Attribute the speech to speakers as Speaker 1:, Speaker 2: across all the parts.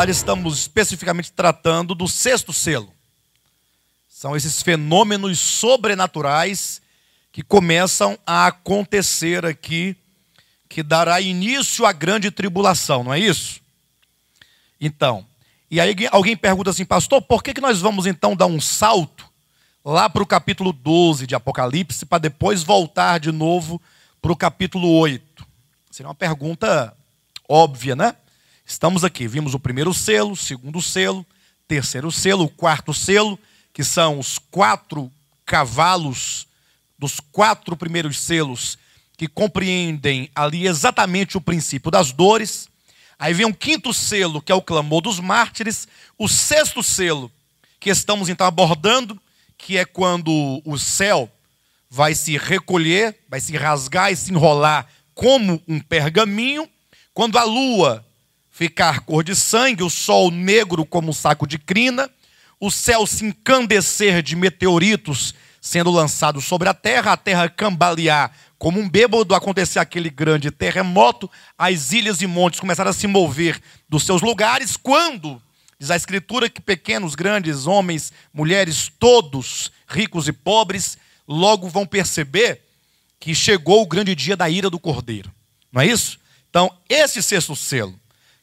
Speaker 1: verdade, estamos especificamente tratando do sexto selo. São esses fenômenos sobrenaturais que começam a acontecer aqui, que dará início à grande tribulação, não é isso? Então, e aí alguém pergunta assim, pastor, por que nós vamos então dar um salto lá para o capítulo 12 de Apocalipse, para depois voltar de novo para o capítulo 8? Seria uma pergunta óbvia, né? Estamos aqui, vimos o primeiro selo, o segundo selo, terceiro selo, o quarto selo, que são os 4 cavalos dos 4 primeiros selos, que compreendem ali exatamente o princípio das dores. Aí vem o quinto selo, que é o clamor dos mártires. O sexto selo, que estamos então abordando, que é quando o céu vai se recolher, vai se rasgar e se enrolar como um pergaminho, quando a lua ficar cor de sangue, o sol negro como um saco de crina, o céu se encandecer de meteoritos sendo lançados sobre a terra cambalear como um bêbado, acontecer aquele grande terremoto, as ilhas e montes começaram a se mover dos seus lugares, quando, diz a Escritura, que pequenos, grandes, homens, mulheres, todos, ricos e pobres, logo vão perceber que chegou o grande dia da ira do Cordeiro. Não é isso? Então, esse sexto selo,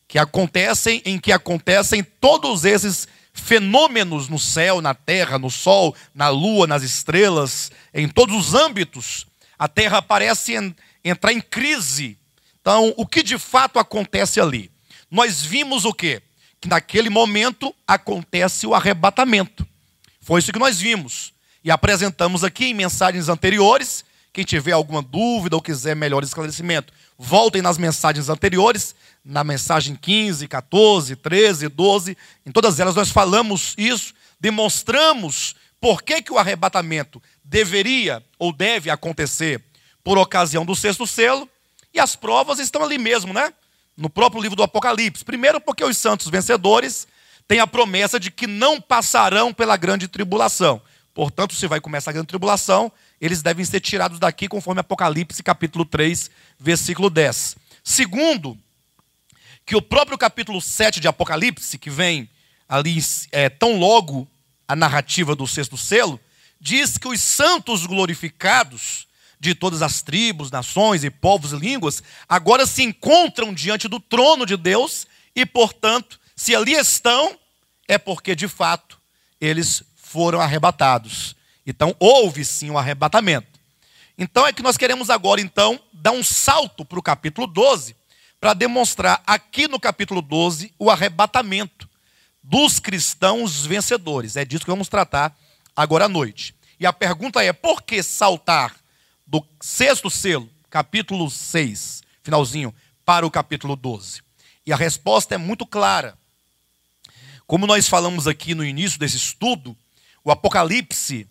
Speaker 1: em que acontecem todos esses fenômenos no céu, na terra, no sol, na lua, nas estrelas, em todos os âmbitos, a terra parece entrar em crise. Então, o que de fato acontece ali? Nós vimos o quê? Que naquele momento acontece o arrebatamento. Foi isso que nós vimos. E apresentamos aqui em mensagens anteriores. Quem tiver alguma dúvida ou quiser melhor esclarecimento, voltem nas mensagens anteriores, na mensagem 15, 14, 13, 12, em todas elas nós falamos isso, demonstramos por que o arrebatamento deveria ou deve acontecer por ocasião do sexto selo, e as provas estão ali mesmo, né? No próprio livro do Apocalipse. Primeiro porque os santos vencedores têm a promessa de que não passarão pela grande tribulação. Portanto, se vai começar a grande tribulação, eles devem ser tirados daqui, conforme Apocalipse, capítulo 3, versículo 10. Segundo, que o próprio capítulo 7 de Apocalipse, que vem ali tão logo a narrativa do sexto selo, diz que os santos glorificados de todas as tribos, nações e povos e línguas, agora se encontram diante do trono de Deus e, portanto, se ali estão, é porque, de fato, eles foram arrebatados. Então, houve sim um arrebatamento. Então, é que nós queremos agora, então, dar um salto para o capítulo 12, para demonstrar aqui no capítulo 12 o arrebatamento dos cristãos vencedores. É disso que vamos tratar agora à noite. E a pergunta é, por que saltar do sexto selo, capítulo 6, finalzinho, para o capítulo 12? E a resposta é muito clara. Como nós falamos aqui no início desse estudo, o Apocalipse,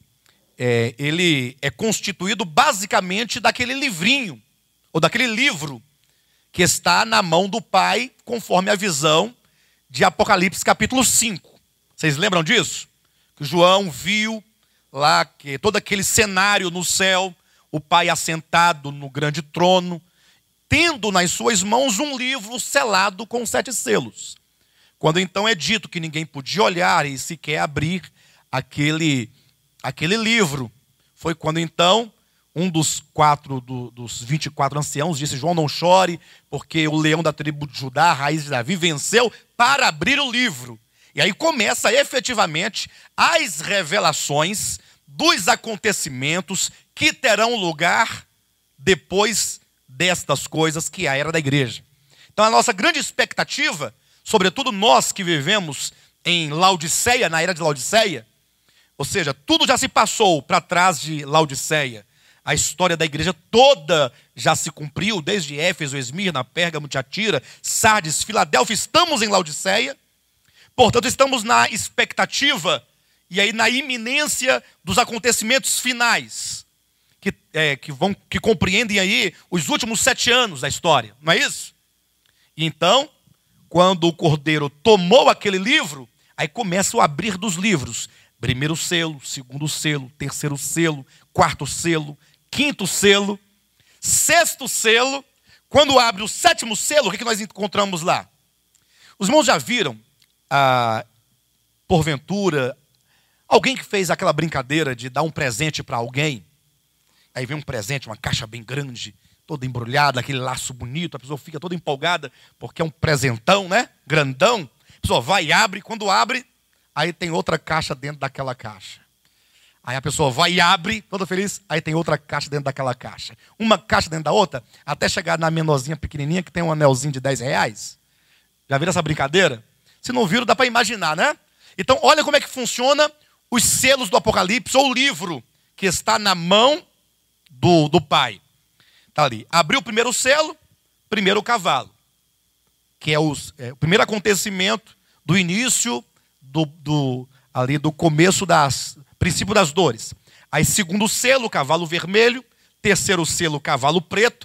Speaker 1: ele é constituído basicamente daquele livrinho, ou daquele livro, que está na mão do Pai, conforme a visão de Apocalipse capítulo 5. Vocês lembram disso? Que João viu lá que todo aquele cenário no céu, o Pai assentado no grande trono, tendo nas suas mãos um livro selado com 7 selos. Quando então é dito que ninguém podia olhar e sequer abrir aquele livro, foi quando então um dos 24 anciãos disse, João, não chore, porque o leão da tribo de Judá, a raiz de Davi, venceu para abrir o livro. E aí começa efetivamente as revelações dos acontecimentos que terão lugar depois destas coisas, que é a era da igreja. Então a nossa grande expectativa, sobretudo nós que vivemos em Laodiceia, na era de Laodiceia, ou seja, tudo já se passou para trás de Laodiceia. A história da igreja toda já se cumpriu, desde Éfeso, Esmirna, Pérgamo, Tiatira, Sardes, Filadélfia. Estamos em Laodiceia, portanto estamos na expectativa e aí na iminência dos acontecimentos finais, que compreendem aí os últimos 7 anos da história, não é isso? E então, quando o Cordeiro tomou aquele livro, aí começa o abrir dos livros. Primeiro selo, segundo selo, terceiro selo, quarto selo, quinto selo, sexto selo. Quando abre o 7º selo, o que nós encontramos lá? Os irmãos já viram porventura, alguém que fez aquela brincadeira de dar um presente para alguém, aí vem um presente, uma caixa bem grande, toda embrulhada, aquele laço bonito, a pessoa fica toda empolgada, porque é um presentão, né? Grandão. A pessoa vai e abre, quando abre, aí tem outra caixa dentro daquela caixa. Aí a pessoa vai e abre, toda feliz, aí tem outra caixa dentro daquela caixa. Uma caixa dentro da outra, até chegar na menorzinha pequenininha, que tem um anelzinho de R$10. Já viram essa brincadeira? Se não viram, dá para imaginar, né? Então, olha como é que funciona os selos do Apocalipse, ou o livro que está na mão do Pai. Está ali. Abriu o primeiro selo, primeiro cavalo. Que é o primeiro acontecimento do início, ali do começo princípio das dores. Aí, segundo selo, cavalo vermelho. Terceiro selo, cavalo preto.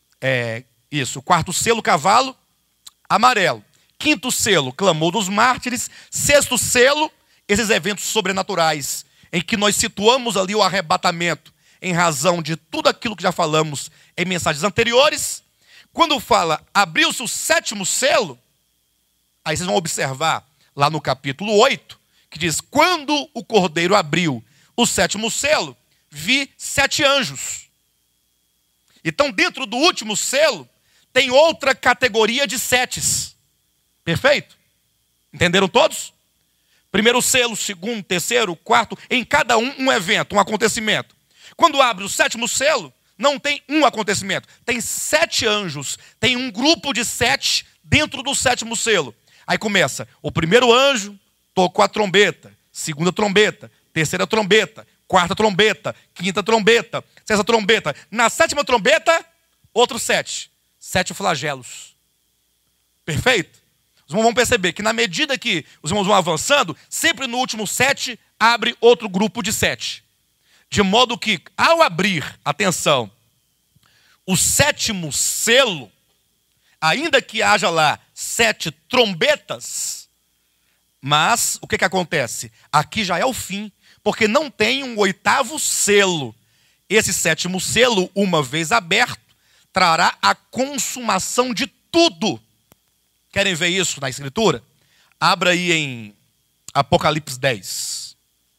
Speaker 1: Quarto selo, cavalo amarelo. Quinto selo, clamor dos mártires. Sexto selo, esses eventos sobrenaturais, em que nós situamos ali o arrebatamento, em razão de tudo aquilo que já falamos em mensagens anteriores. Quando fala, abriu-se o sétimo selo, aí vocês vão observar lá no capítulo 8, que diz, quando o cordeiro abriu o sétimo selo, vi 7 anjos. Então, dentro do último selo, tem outra categoria de 7. Perfeito? Entenderam todos? Primeiro selo, segundo, terceiro, quarto, em cada um evento, um acontecimento. Quando abre o sétimo selo, não tem um acontecimento, tem 7 anjos, tem um grupo de 7 dentro do sétimo selo. Aí começa, o primeiro anjo tocou a trombeta, segunda trombeta, terceira trombeta, quarta trombeta, quinta trombeta, sexta trombeta. Na sétima trombeta, outros 7. 7 flagelos. Perfeito? Os irmãos vão perceber que na medida que os irmãos vão avançando, sempre no último 7, abre outro grupo de 7. De modo que, ao abrir, atenção, o sétimo selo, ainda que haja lá 7 trombetas, mas o que acontece? Aqui já é o fim, porque não tem um 8º selo. Esse sétimo selo, uma vez aberto, trará a consumação de tudo. Querem ver isso na Escritura? Abra aí em Apocalipse 10.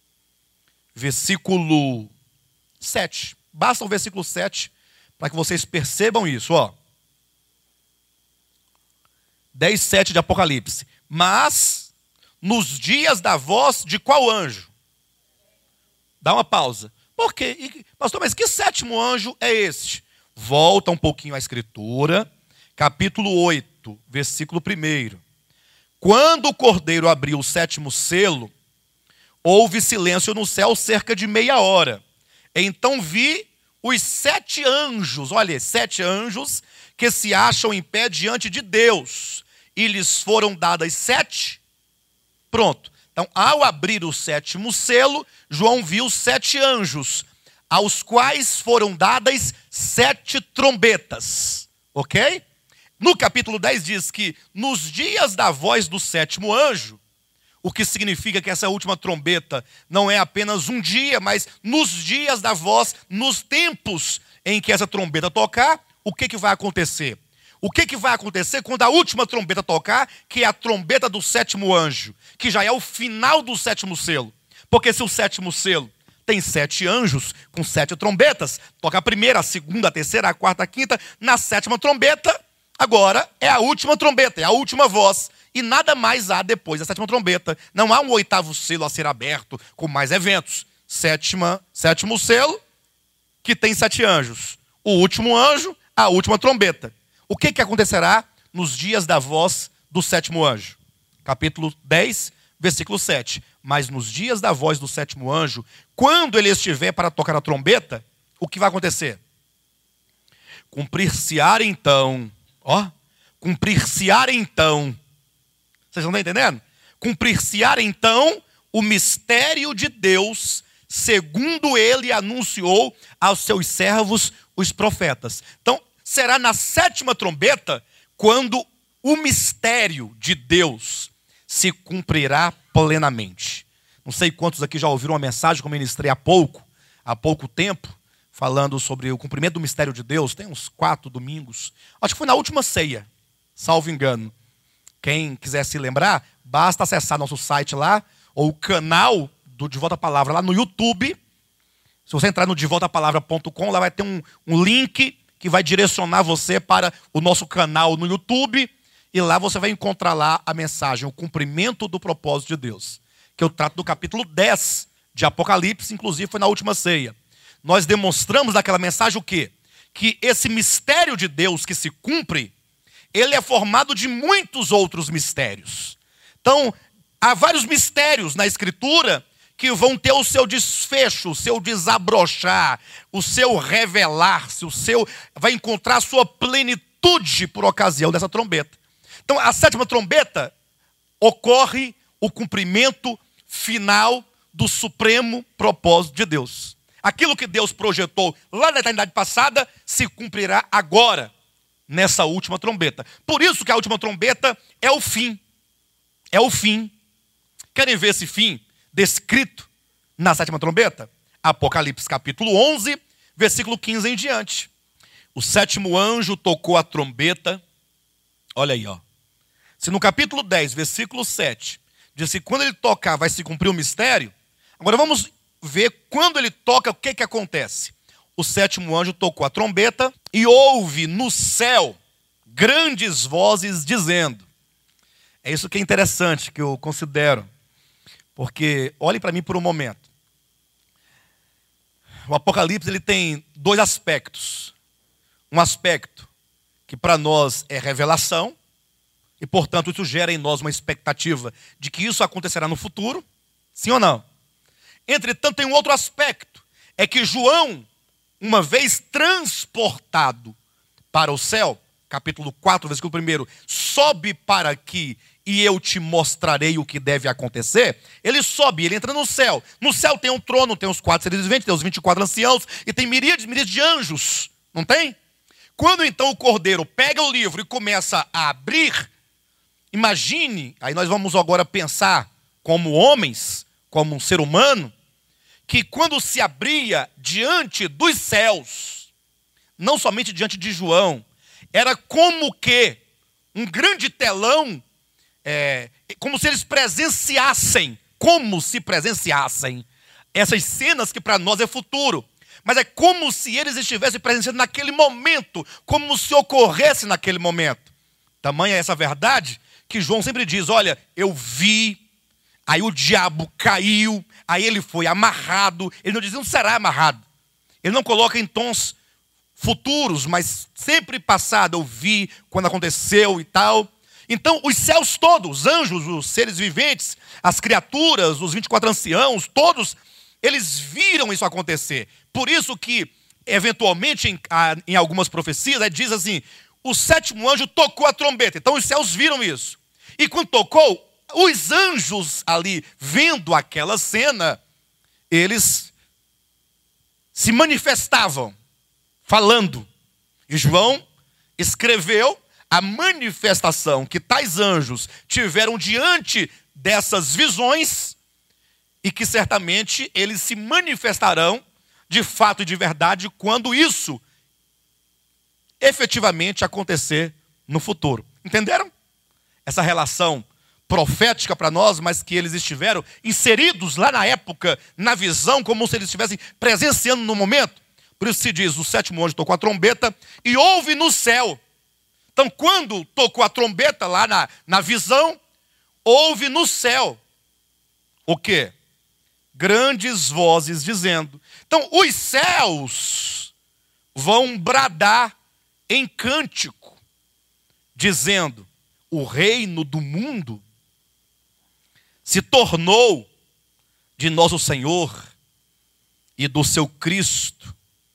Speaker 1: Versículo 7. Basta o versículo 7 para que vocês percebam isso. 10:7 de Apocalipse. Mas, nos dias da voz de qual anjo? Dá uma pausa. Por quê? Pastor, mas que 7º anjo é este? Volta um pouquinho à Escritura. Capítulo 8, versículo 1. Quando o cordeiro abriu o 7º selo, houve silêncio no céu cerca de meia hora. Então vi os 7 anjos, olha, 7 anjos que se acham em pé diante de Deus. E lhes foram dadas 7. Pronto. Então, ao abrir o 7º selo, João viu 7 anjos, aos quais foram dadas 7 trombetas. Ok? No capítulo 10 diz que nos dias da voz do 7º anjo, o que significa que essa última trombeta não é apenas um dia, mas nos dias da voz, nos tempos em que essa trombeta tocar, o que vai acontecer? O que vai acontecer quando a última trombeta tocar, que é a trombeta do 7º anjo, que já é o final do 7º selo? Porque se o 7º selo tem 7 anjos com 7 trombetas, toca a primeira, a segunda, a terceira, a quarta, a quinta, na 7ª trombeta, agora é a última trombeta, é a última voz. E nada mais há depois da 7ª trombeta. Não há um 8º selo a ser aberto com mais eventos. 7º selo, que tem 7 anjos. O último anjo, a última trombeta. O que acontecerá nos dias da voz do 7º anjo? Capítulo 10, versículo 7. Mas nos dias da voz do 7º anjo, quando ele estiver para tocar a trombeta, o que vai acontecer? Cumprir-se-á então, cumprir-se-á então. Vocês não estão entendendo? Cumprir-se-á então o mistério de Deus, segundo ele anunciou aos seus servos, os profetas. Então, será na 7ª trombeta, quando o mistério de Deus se cumprirá plenamente. Não sei quantos aqui já ouviram uma mensagem que eu ministrei há pouco tempo, falando sobre o cumprimento do mistério de Deus. Tem uns 4 domingos. Acho que foi na última ceia, salvo engano. Quem quiser se lembrar, basta acessar nosso site lá, ou o canal do De Volta à Palavra lá no YouTube. Se você entrar no devoltapalavra.com, lá vai ter um link que vai direcionar você para o nosso canal no YouTube. E lá você vai encontrar lá a mensagem, o cumprimento do propósito de Deus. Que eu trato do capítulo 10 de Apocalipse, inclusive foi na última ceia. Nós demonstramos naquela mensagem o quê? Que esse mistério de Deus que se cumpre, ele é formado de muitos outros mistérios. Então, há vários mistérios na Escritura que vão ter o seu desfecho, o seu desabrochar, o seu revelar-se, vai encontrar a sua plenitude por ocasião dessa trombeta. Então, a sétima trombeta ocorre o cumprimento final do supremo propósito de Deus. Aquilo que Deus projetou lá na eternidade passada se cumprirá agora, nessa última trombeta. Por isso que a última trombeta é o fim. É o fim. Querem ver esse fim descrito na sétima trombeta? Apocalipse capítulo 11, versículo 15 em diante. O sétimo anjo tocou a trombeta. Olha aí, ó. Se no capítulo 10, versículo 7, diz que quando ele tocar vai se cumprir o mistério. Agora vamos ver quando ele toca, o que acontece. O sétimo anjo tocou a trombeta e houve no céu grandes vozes dizendo. É isso que é interessante, que eu considero. Porque, olhem para mim por um momento. O Apocalipse ele tem dois aspectos. Um aspecto que para nós é revelação. E, portanto, isso gera em nós uma expectativa de que isso acontecerá no futuro. Sim ou não? Entretanto, tem um outro aspecto. É que João, uma vez transportado para o céu, capítulo 4, versículo 1, sobe para aqui e eu te mostrarei o que deve acontecer. Ele sobe, ele entra no céu. No céu tem um trono, tem os 4 seres viventes, tem os 24 anciãos e tem miríades de anjos, não tem? Quando então o cordeiro pega o livro e começa a abrir, imagine, aí nós vamos agora pensar como homens, como um ser humano, que quando se abria diante dos céus, não somente diante de João, era como que um grande telão, como se eles presenciassem, essas cenas que para nós é futuro. Mas é como se eles estivessem presenciando naquele momento, como se ocorresse naquele momento. Tamanha é essa verdade que João sempre diz, olha, eu vi, aí o diabo caiu, aí ele foi amarrado. Ele não diz, não será amarrado. Ele não coloca em tons futuros, mas sempre passado, eu vi quando aconteceu e tal. Então, os céus todos, os anjos, os seres viventes, as criaturas, os 24 anciãos, todos, eles viram isso acontecer. Por isso que, eventualmente, em algumas profecias, diz assim, o sétimo anjo tocou a trombeta. Então, os céus viram isso. E quando tocou, os anjos ali, vendo aquela cena, eles se manifestavam, falando. E João escreveu a manifestação que tais anjos tiveram diante dessas visões e que certamente eles se manifestarão de fato e de verdade quando isso efetivamente acontecer no futuro. Entenderam? Essa relação profética para nós, mas que eles estiveram inseridos lá na época, na visão, como se eles estivessem presenciando no momento. Por isso se diz, o sétimo anjo tocou a trombeta e houve no céu. Então, quando tocou a trombeta lá na visão, houve no céu o quê? Grandes vozes dizendo. Então, os céus vão bradar em cântico, dizendo, o reino do mundo se tornou de nosso Senhor e do seu Cristo,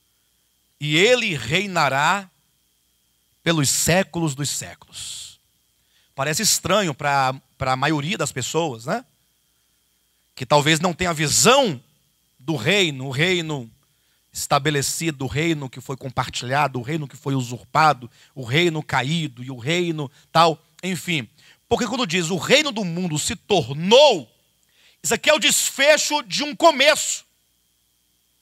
Speaker 1: e ele reinará pelos séculos dos séculos. Parece estranho para a maioria das pessoas, né? Que talvez não tenha visão do reino, o reino estabelecido, o reino que foi compartilhado, o reino que foi usurpado, o reino caído e o reino tal, enfim. Porque quando diz o reino do mundo se tornou, isso aqui é o desfecho de um começo.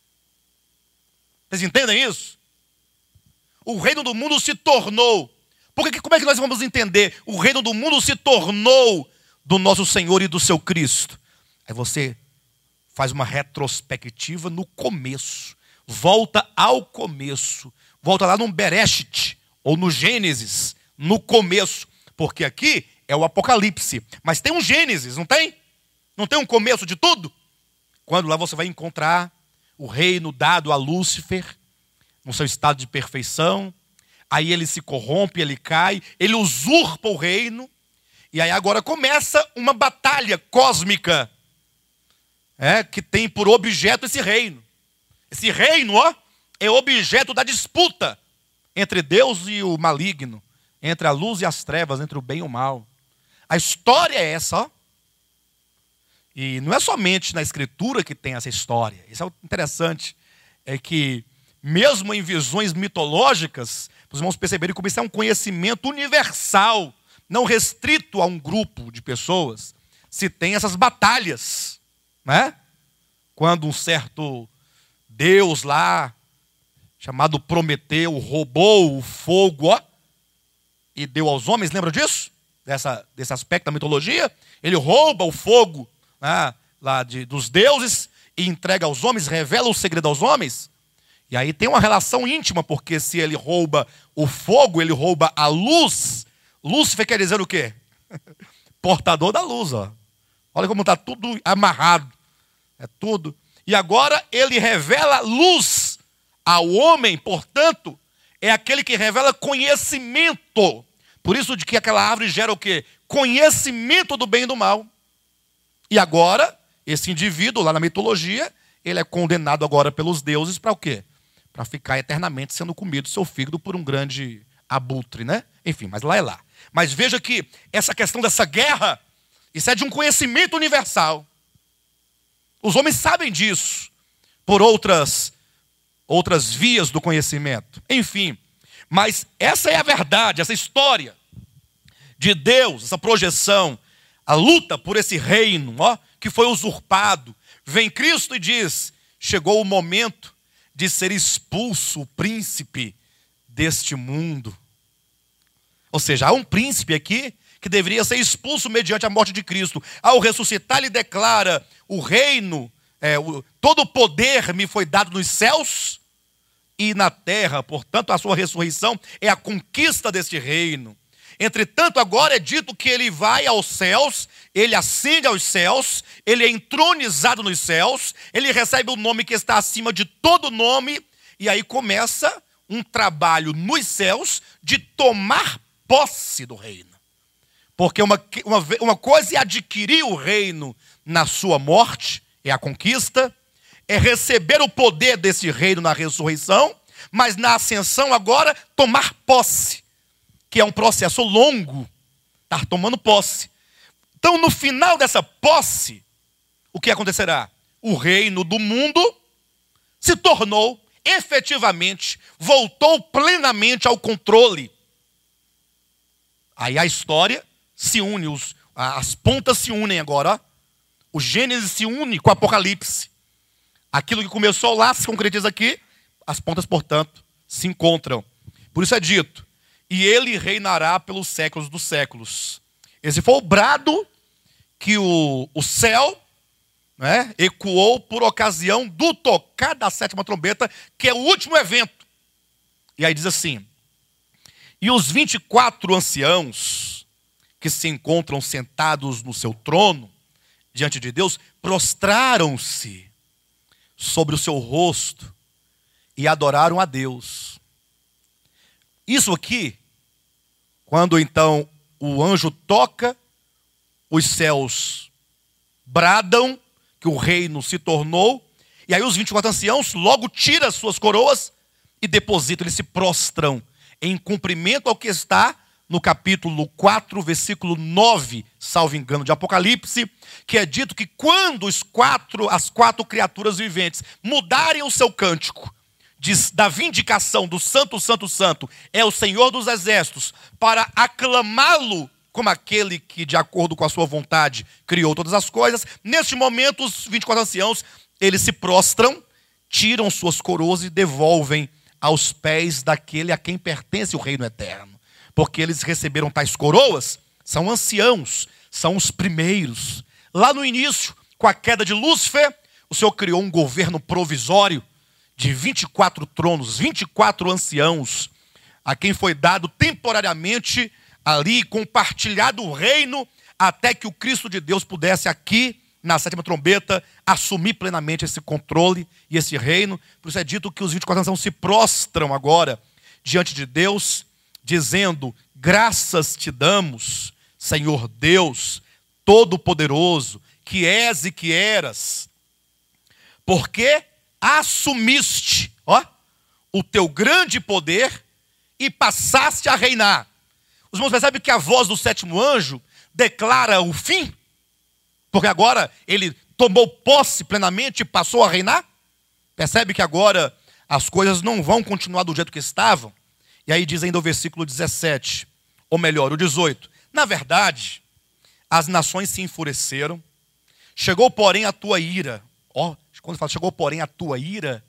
Speaker 1: Vocês entendem isso? O reino do mundo se tornou. Porque como é que nós vamos entender? O reino do mundo se tornou do nosso Senhor e do seu Cristo. Aí você faz uma retrospectiva no começo. Volta ao começo. Volta lá no Bereshit, ou no Gênesis, no começo. Porque aqui é o Apocalipse. Mas tem um Gênesis, não tem? Não tem um começo de tudo? Quando lá você vai encontrar o reino dado a Lúcifer, no seu estado de perfeição. Aí ele se corrompe, ele cai, ele usurpa o reino. E aí agora começa uma batalha cósmica, que tem por objeto esse reino. Esse reino, é objeto da disputa entre Deus e o maligno, entre a luz e as trevas, entre o bem e o mal. A história é essa, E não é somente na Escritura que tem essa história. Isso é interessante, é que mesmo em visões mitológicas, os irmãos perceberem como isso é um conhecimento universal, não restrito a um grupo de pessoas. Se tem essas batalhas, né? Quando um certo Deus lá, chamado Prometeu, roubou o fogo, e deu aos homens, lembra disso? Desse aspecto da mitologia? Ele rouba o fogo, né, dos deuses e entrega aos homens, revela o segredo aos homens. E aí tem uma relação íntima, porque se ele rouba o fogo, ele rouba a luz. Lúcifer quer dizer o quê? Portador da luz, ó. Olha como está tudo amarrado. É tudo. E agora ele revela luz ao homem, portanto, é aquele que revela conhecimento. Por isso de que aquela árvore gera o quê? Conhecimento do bem e do mal. E agora, esse indivíduo lá na mitologia, ele é condenado agora pelos deuses para o quê? Para ficar eternamente sendo comido seu fígado por um grande abutre, né? Enfim, mas lá é lá. Mas veja que essa questão dessa guerra, isso é de um conhecimento universal. Os homens sabem disso por outras vias do conhecimento. Enfim, mas essa é a verdade, essa história de Deus, essa projeção, a luta por esse reino, que foi usurpado. Vem Cristo e diz, chegou o momento de ser expulso o príncipe deste mundo. Ou seja, há um príncipe aqui que deveria ser expulso mediante a morte de Cristo. Ao ressuscitar, ele declara, o reino, todo o poder me foi dado nos céus e na terra. Portanto, a sua ressurreição é a conquista deste reino. Entretanto, agora é dito que ele vai aos céus, ele ascende aos céus, ele é entronizado nos céus, ele recebe o nome que está acima de todo nome, e aí começa um trabalho nos céus de tomar posse do reino. Porque uma coisa é adquirir o reino na sua morte, é a conquista, é receber o poder desse reino na ressurreição, mas na ascensão agora, tomar posse, que é um processo longo, estar tomando posse. Então, no final dessa posse, o que acontecerá? O reino do mundo se tornou efetivamente, voltou plenamente ao controle. Aí a história se une, as pontas se unem agora. O Gênesis se une com o Apocalipse. Aquilo que começou lá se concretiza aqui, as pontas, portanto, se encontram. Por isso é dito, e ele reinará pelos séculos dos séculos. Esse foi o brado que o céu, né, ecoou por ocasião do tocar da sétima trombeta, que é o último evento. E aí diz assim, e os 24 anciãos que se encontram sentados no seu trono, diante de Deus, prostraram-se sobre o seu rosto e adoraram a Deus. Isso aqui, quando então o anjo toca, os céus bradam que o reino se tornou, e aí os 24 anciãos logo tiram as suas coroas e depositam, eles se prostram em cumprimento ao que está no capítulo 4, versículo 9, salvo engano, de Apocalipse, que é dito que quando as quatro criaturas viventes mudarem o seu cântico, da vindicação do Santo, Santo, Santo, é o Senhor dos Exércitos, para aclamá-lo como aquele que, de acordo com a sua vontade, criou todas as coisas. Neste momento, os 24 anciãos, eles se prostram, tiram suas coroas e devolvem aos pés daquele a quem pertence o reino eterno. porque eles receberam tais coroas, são anciãos, são os primeiros. Lá no início, com a queda de Lúcifer, o Senhor criou um governo provisório de 24 tronos, 24 anciãos, a quem foi dado temporariamente ali, compartilhado o reino, até que o Cristo de Deus pudesse aqui, na sétima trombeta, assumir plenamente esse controle e esse reino. Por isso é dito que os 24 anciãos se prostram agora diante de Deus, dizendo: graças te damos, Senhor Deus Todo-Poderoso, que és e que eras, porque assumiste, o teu grande poder e passaste a reinar. Os irmãos percebem que a voz do sétimo anjo declara o fim? Porque agora ele tomou posse plenamente e passou a reinar? Percebe que agora as coisas não vão continuar do jeito que estavam? E aí diz ainda o versículo 17, ou melhor, o 18. Na verdade, as nações se enfureceram, chegou porém a tua ira. Quando fala chegou porém a tua ira,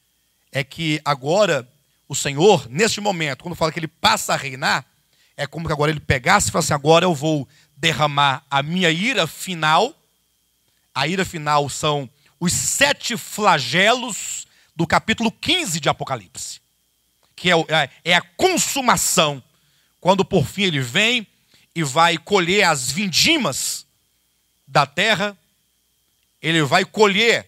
Speaker 1: é que agora o Senhor, neste momento, quando fala que ele passa a reinar, é como que agora ele pegasse e falasse: agora eu vou derramar a minha ira final. A ira final são os 7 flagelos do capítulo 15 de Apocalipse, que é a consumação, quando por fim ele vem e vai colher as vindimas da terra, ele vai colher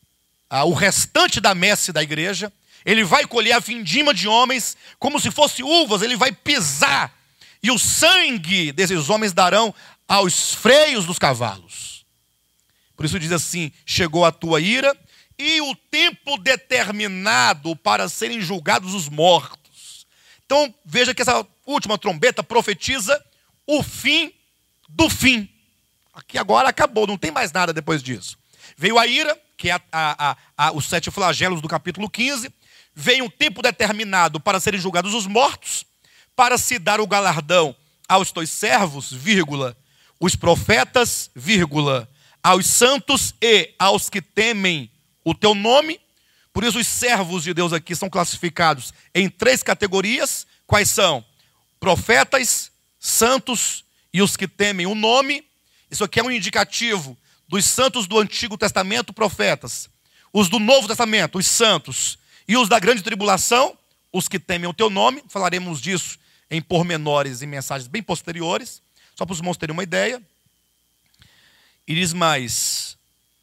Speaker 1: o restante da messe da igreja, ele vai colher a vindima de homens como se fosse uvas, ele vai pisar, e o sangue desses homens darão aos freios dos cavalos. Por isso diz assim: chegou a tua ira e o tempo determinado para serem julgados os mortos. Então veja que essa última trombeta profetiza o fim do fim. Aqui agora acabou, não tem mais nada depois disso. Veio a ira, que é os 7 flagelos do capítulo 15. Veio um tempo determinado para serem julgados os mortos, para se dar o galardão aos teus servos, vírgula, os profetas, vírgula, aos santos e aos que temem o teu nome. Por isso os servos de Deus aqui são classificados em 3 categorias. Quais são? Profetas, santos e os que temem o nome. Isso aqui é um indicativo dos santos do Antigo Testamento, profetas. Os do Novo Testamento, os santos. E os da grande tribulação, os que temem o teu nome. Falaremos disso em pormenores e mensagens bem posteriores, só para os irmãos terem uma ideia. E diz mais: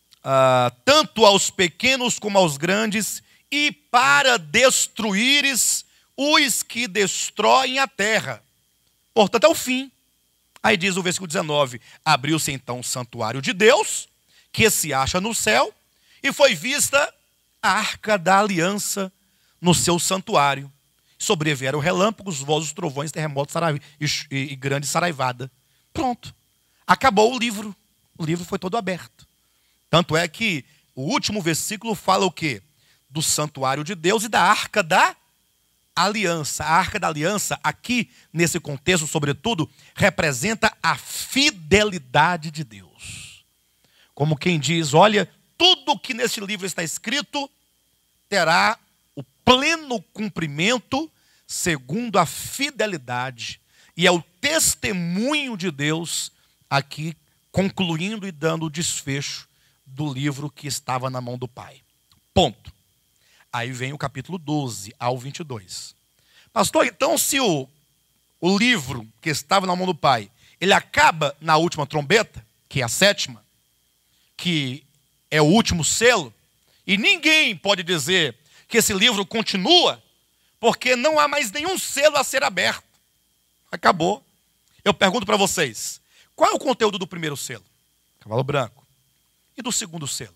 Speaker 1: tanto aos pequenos como aos grandes, e para destruíres os que destroem a terra. Portanto, é o fim. Aí diz o versículo 19: abriu-se então o santuário de Deus, que se acha no céu, e foi vista a arca da aliança no seu santuário. Sobrevieram relâmpagos, vozes, trovões, terremotos e grande saraivada. Pronto. Acabou o livro. O livro foi todo aberto. Tanto é que o último versículo fala o quê? Do santuário de Deus e da arca da aliança. A arca da aliança, aqui, nesse contexto, sobretudo, representa a fidelidade de Deus. Como quem diz: olha, tudo que nesse livro está escrito terá o pleno cumprimento segundo a fidelidade. E é o testemunho de Deus aqui, concluindo e dando o desfecho do livro que estava na mão do Pai. Ponto. Aí vem o capítulo 12 ao 22. Pastor, então se o livro que estava na mão do Pai, ele acaba na última trombeta, que é a 7ª, que é o último selo, e ninguém pode dizer que esse livro continua, porque não há mais nenhum selo a ser aberto. Acabou. Eu pergunto para vocês: qual é o conteúdo do primeiro selo? Cavalo branco. E do segundo selo?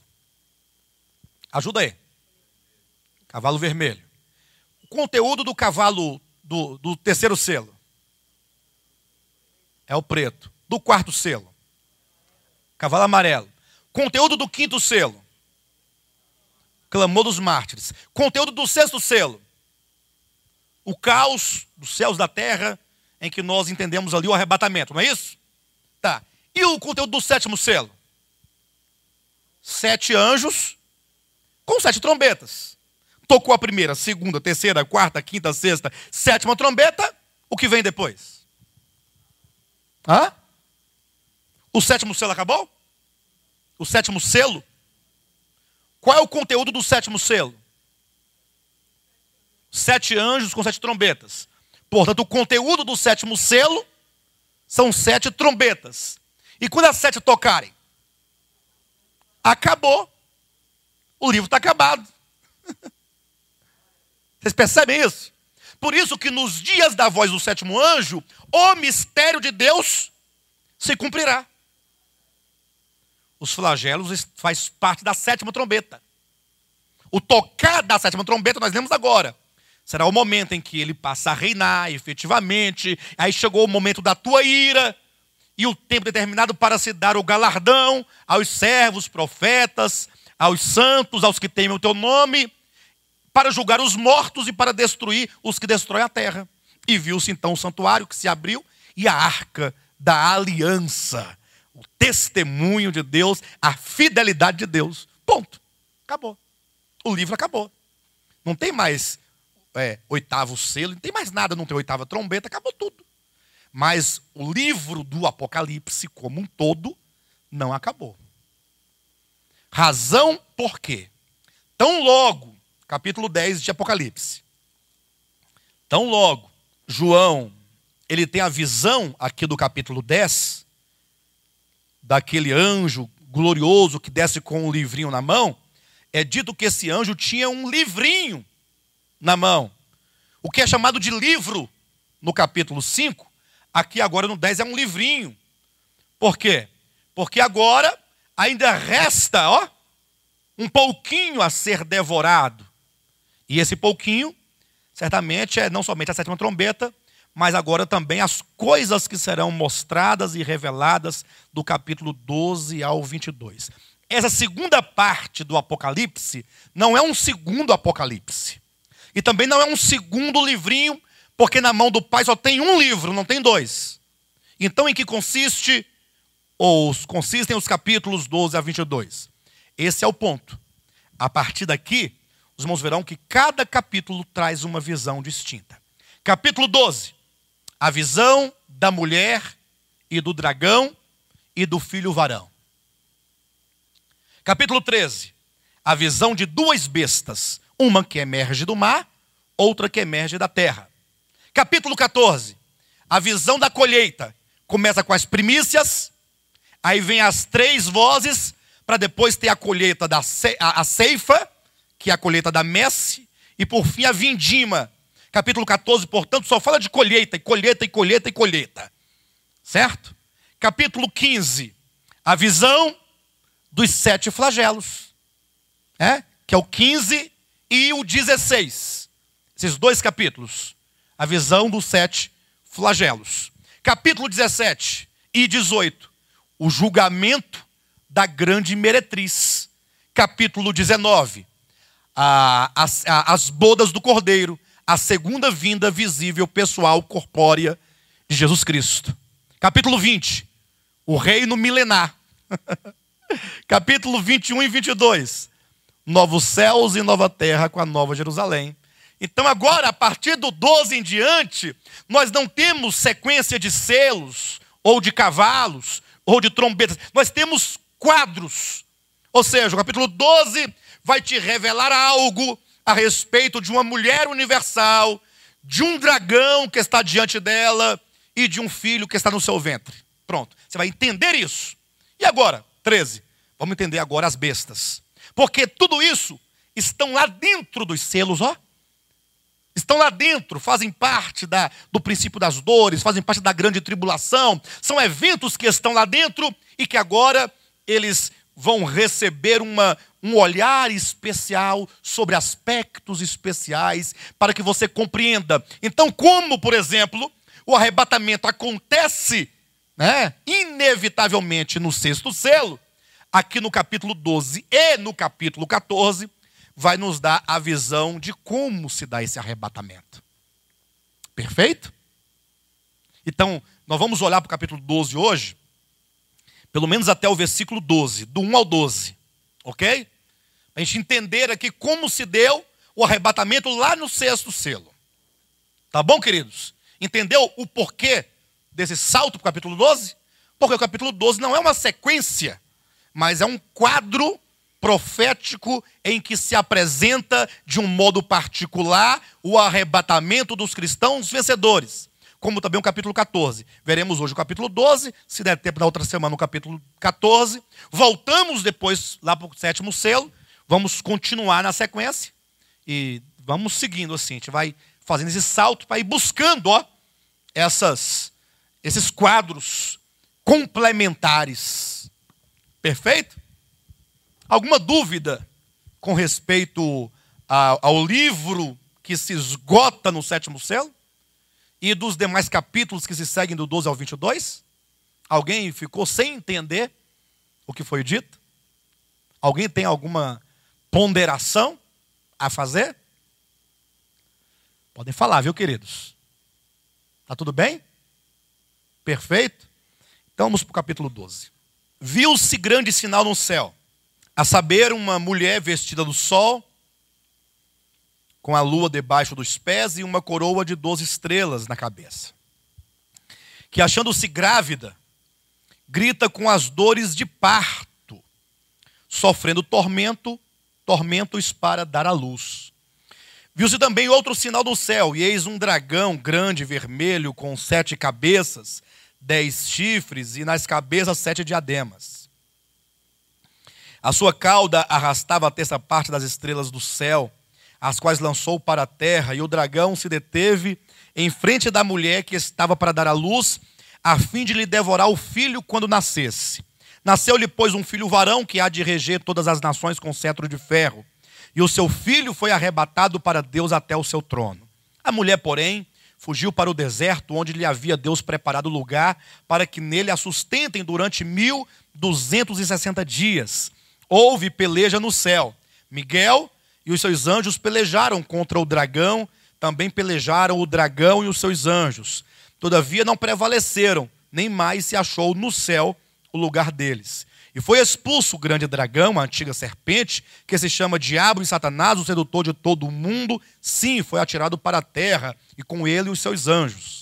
Speaker 1: Ajuda aí. Cavalo vermelho. O conteúdo do cavalo do terceiro selo? É o preto. Do quarto selo? Cavalo amarelo. Conteúdo do quinto selo? Clamor dos mártires. Conteúdo do sexto selo? O caos dos céus da terra, em que nós entendemos ali o arrebatamento, não é isso? Tá. E o conteúdo do sétimo selo? 7 anjos com 7 trombetas. Tocou a primeira, segunda, terceira, quarta, quinta, sexta, 7ª trombeta, O que vem depois? Hã? O sétimo selo acabou? O sétimo selo? Qual é o conteúdo do sétimo selo? 7 anjos com 7 trombetas. Portanto, o conteúdo do sétimo selo são 7 trombetas. E quando as 7 tocarem, acabou. O livro está acabado. Vocês percebem isso? Por isso que nos dias da voz do sétimo anjo, o mistério de Deus se cumprirá. Os flagelos faz parte da 7ª trombeta. O tocar da 7ª trombeta, nós lemos agora, será o momento em que ele passa a reinar efetivamente. Aí chegou o momento da tua ira e o tempo determinado para se dar o galardão aos servos, profetas, aos santos, aos que temem o teu nome, para julgar os mortos e para destruir os que destroem a terra. E viu-se então o santuário que se abriu e a arca da aliança, o testemunho de Deus, a fidelidade de Deus. Ponto. Acabou. O livro acabou. Não tem mais 8º selo, não tem mais nada, não tem 8ª trombeta, acabou tudo. Mas o livro do Apocalipse como um todo não acabou. Razão por quê? Tão logo, capítulo 10 de Apocalipse, tão logo João, ele tem a visão aqui do capítulo 10, daquele anjo glorioso que desce com um livrinho na mão. É dito que esse anjo tinha um livrinho na mão. O que é chamado de livro no capítulo 5, aqui agora no 10 é um livrinho. Por quê? Porque agora ainda resta, um pouquinho a ser devorado. E esse pouquinho, certamente, é não somente a 7ª trombeta, mas agora também as coisas que serão mostradas e reveladas do capítulo 12 ao 22. Essa segunda parte do Apocalipse não é um segundo Apocalipse. E também não é um segundo livrinho, porque na mão do Pai só tem um livro, não tem 2. Então, em que consistem os capítulos 12 a 22? Esse é o ponto. A partir daqui, os irmãos verão que cada capítulo traz uma visão distinta. Capítulo 12, a visão da mulher e do dragão e do filho varão. Capítulo 13, a visão de 2 bestas, uma que emerge do mar, outra que emerge da terra. Capítulo 14, a visão da colheita, começa com as primícias, aí vem as 3 vozes, para depois ter a colheita a ceifa, que é a colheita da messe, e por fim a vindima. Capítulo 14, portanto, só fala de colheita, e colheita, e colheita, e colheita. Certo? Capítulo 15, a visão dos 7 flagelos. Que é o 15 e o 16. Esses 2 capítulos. A visão dos 7 flagelos. Capítulo 17 e 18. O julgamento da grande meretriz. Capítulo 19. As bodas do Cordeiro. A segunda vinda visível, pessoal, corpórea de Jesus Cristo. Capítulo 20. O reino milenar. Capítulo 21 e 22. Novos céus e nova terra com a nova Jerusalém. Então agora, a partir do 12 em diante, nós não temos sequência de selos, ou de cavalos, ou de trombetas. Nós temos quadros. Ou seja, o capítulo 12 vai te revelar algo a respeito de uma mulher universal, de um dragão que está diante dela e de um filho que está no seu ventre. Pronto, você vai entender isso. E agora, 13, vamos entender agora as bestas. Porque tudo isso estão lá dentro dos selos, Estão lá dentro, fazem parte do princípio das dores, fazem parte da grande tribulação. São eventos que estão lá dentro e que agora eles vão receber um olhar especial sobre aspectos especiais para que você compreenda. Então, como, por exemplo, o arrebatamento acontece, inevitavelmente no 6º selo, aqui no capítulo 12 e no capítulo 14, vai nos dar a visão de como se dá esse arrebatamento. Perfeito? Então, nós vamos olhar para o capítulo 12 hoje, pelo menos até o versículo 12, do 1 ao 12. Ok? Para a gente entender aqui como se deu o arrebatamento lá no 6º selo. Tá bom, queridos? Entendeu o porquê desse salto para o capítulo 12? Porque o capítulo 12 não é uma sequência, mas é um quadro profético em que se apresenta de um modo particular o arrebatamento dos cristãos vencedores. Como também o capítulo 14. Veremos hoje o capítulo 12, se der tempo na outra semana o capítulo 14. Voltamos depois lá para o 7º selo, vamos continuar na sequência e vamos seguindo assim. A gente vai fazendo esse salto para ir buscando esses quadros complementares. Perfeito? Alguma dúvida com respeito ao livro que se esgota no 7º selo? E dos demais capítulos que se seguem do 12 ao 22? Alguém ficou sem entender o que foi dito? Alguém tem alguma ponderação a fazer? Podem falar, viu, queridos? Tá tudo bem? Perfeito? Então vamos para o capítulo 12. Viu-se grande sinal no céu, a saber, uma mulher vestida do sol, com a lua debaixo dos pés e uma coroa de 12 estrelas na cabeça. Que, achando-se grávida, grita com as dores de parto, sofrendo tormentos para dar à luz. Viu-se também outro sinal no céu, e eis um dragão grande, vermelho, com 7 cabeças, 10 chifres, e nas cabeças 7 diademas. A sua cauda arrastava a terça parte das estrelas do céu, as quais lançou para a terra, e o dragão se deteve em frente da mulher que estava para dar à luz, a fim de lhe devorar o filho quando nascesse. Nasceu-lhe, pois, um filho varão, que há de reger todas as nações com cetro de ferro. E o seu filho foi arrebatado para Deus até o seu trono. A mulher, porém, fugiu para o deserto, onde lhe havia Deus preparado lugar, para que nele a sustentem durante 1260 dias. Houve peleja no céu. Miguel e os seus anjos pelejaram contra o dragão, também pelejaram o dragão e os seus anjos. Todavia não prevaleceram, nem mais se achou no céu o lugar deles. E foi expulso o grande dragão, a antiga serpente, que se chama Diabo e Satanás, o sedutor de todo o mundo. Sim, foi atirado para a terra, e com ele os seus anjos.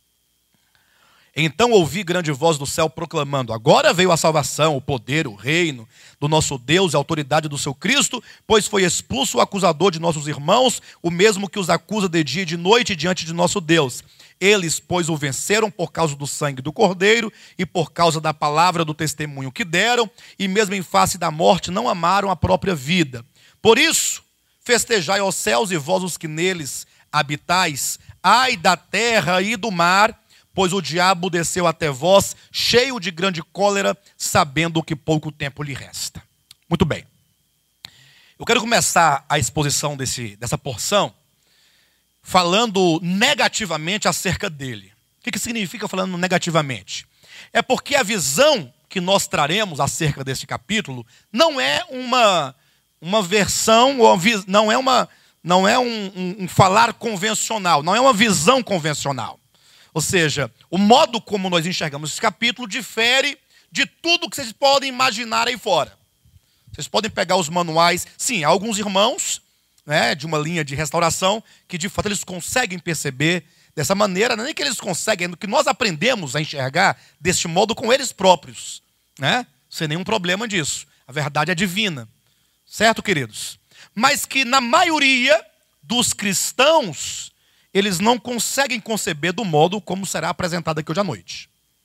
Speaker 1: Então ouvi grande voz do céu proclamando: agora veio a salvação, o poder, o reino do nosso Deus e a autoridade do seu Cristo, pois foi expulso o acusador de nossos irmãos, o mesmo que os acusa de dia e de noite diante de nosso Deus. Eles, pois, o venceram por causa do sangue do Cordeiro e por causa da palavra do testemunho que deram, e mesmo em face da morte não amaram a própria vida. Por isso, festejai aos céus e vós os que neles habitais, ai da terra e do mar, pois o diabo desceu até vós, cheio de grande cólera, sabendo que pouco tempo lhe resta. Muito bem. Eu quero começar a exposição dessa porção falando negativamente acerca dele. O que significa falando negativamente? É porque a visão que nós traremos acerca deste capítulo não é uma versão, não é um falar convencional, não é uma visão convencional. Ou seja, o modo como nós enxergamos esse capítulo difere de tudo que vocês podem imaginar aí fora. Vocês podem pegar os manuais. Sim, há alguns irmãos, né, de uma linha de restauração que de fato eles conseguem perceber dessa maneira, nem que eles conseguem, é que nós aprendemos a enxergar deste modo com eles próprios, né? Sem nenhum problema disso. A verdade é divina. Certo, queridos? Mas que na maioria dos cristãos eles não conseguem conceber do modo como será apresentado aqui hoje à noite.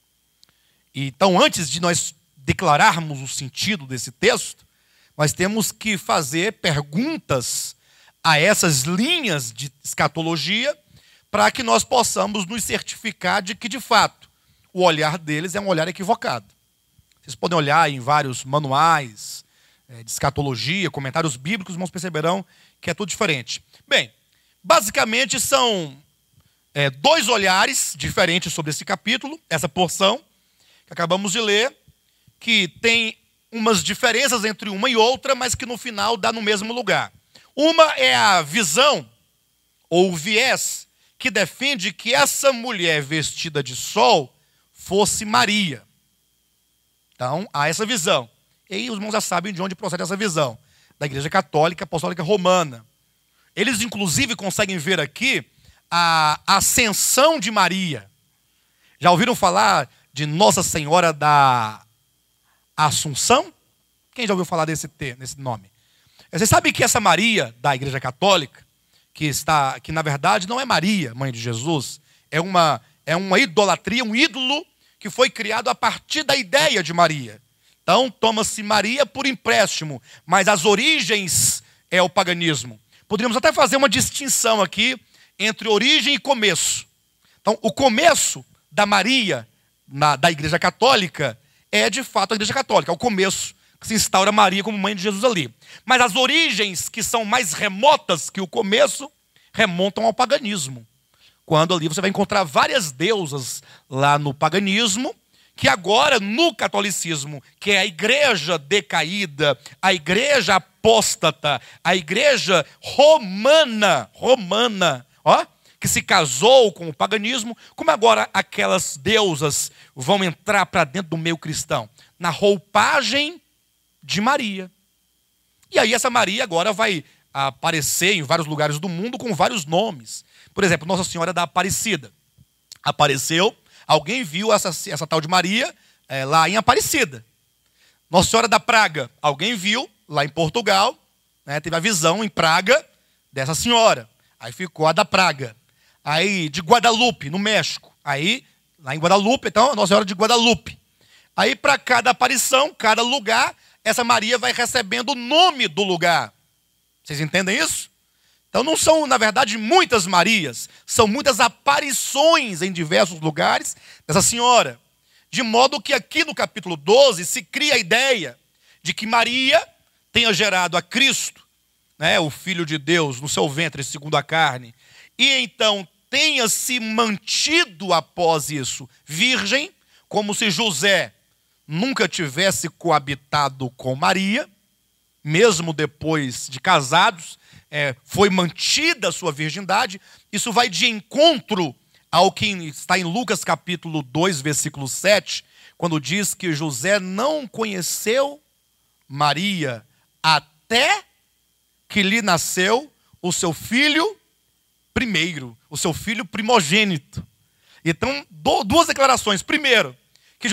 Speaker 1: Então, antes de nós declararmos o sentido desse texto, nós temos que fazer perguntas a essas linhas de escatologia para que nós possamos nos certificar de que, de fato, o olhar deles é um olhar equivocado. Vocês podem olhar em vários manuais de escatologia, comentários bíblicos, irmãos perceberão que é tudo diferente. Bem, basicamente são 2 olhares diferentes sobre esse capítulo, essa porção que acabamos de ler, que tem umas diferenças entre uma e outra, mas que no final dá no mesmo lugar. Uma é a visão, ou o viés, que defende que essa mulher vestida de sol fosse Maria. Então, há essa visão. E aí os irmãos já sabem de onde procede essa visão. Da Igreja Católica Apostólica Romana. Eles, inclusive, conseguem ver aqui a ascensão de Maria. Já ouviram falar de Nossa Senhora da Assunção? Quem já ouviu falar nesse nome? Você sabe que essa Maria da Igreja Católica, que na verdade não é Maria, mãe de Jesus, é uma idolatria, um ídolo que foi criado a partir da ideia de Maria. Então, toma-se Maria por empréstimo, mas as origens é o paganismo. Poderíamos até fazer uma distinção aqui entre origem e começo. Então, o começo da Maria, da Igreja Católica, é de fato a Igreja Católica. É o começo que se instaura Maria como mãe de Jesus ali. Mas as origens, que são mais remotas que o começo, remontam ao paganismo. Quando ali você vai encontrar várias deusas lá no paganismo, que agora no catolicismo, que é a igreja decaída, a igreja apóstata, a igreja romana, que se casou com o paganismo, como agora aquelas deusas vão entrar para dentro do meio cristão? Na roupagem de Maria. E aí essa Maria agora vai aparecer em vários lugares do mundo com vários nomes. Por exemplo, Nossa Senhora da Aparecida. Apareceu, alguém viu essa tal de Maria lá em Aparecida. Nossa Senhora da Praga. Alguém viu lá em Portugal, né, teve a visão em Praga dessa senhora. Aí ficou a da Praga. Aí de Guadalupe, no México. Aí, lá em Guadalupe, então, a Nossa Senhora de Guadalupe. Aí para cada aparição, cada lugar, essa Maria vai recebendo o nome do lugar. Vocês entendem isso? Então não são, na verdade, muitas Marias, são muitas aparições em diversos lugares dessa senhora. De modo que aqui no capítulo 12 se cria a ideia de que Maria tenha gerado a Cristo, né, o Filho de Deus, no seu ventre segundo a carne, e então tenha se mantido após isso virgem, como se José nunca tivesse coabitado com Maria, mesmo depois de casados, foi mantida a sua virgindade. Isso vai de encontro ao que está em Lucas capítulo 2, versículo 7, quando diz que José não conheceu Maria até que lhe nasceu o seu filho primeiro, o seu filho primogênito. Então, duas declarações. Primeiro, que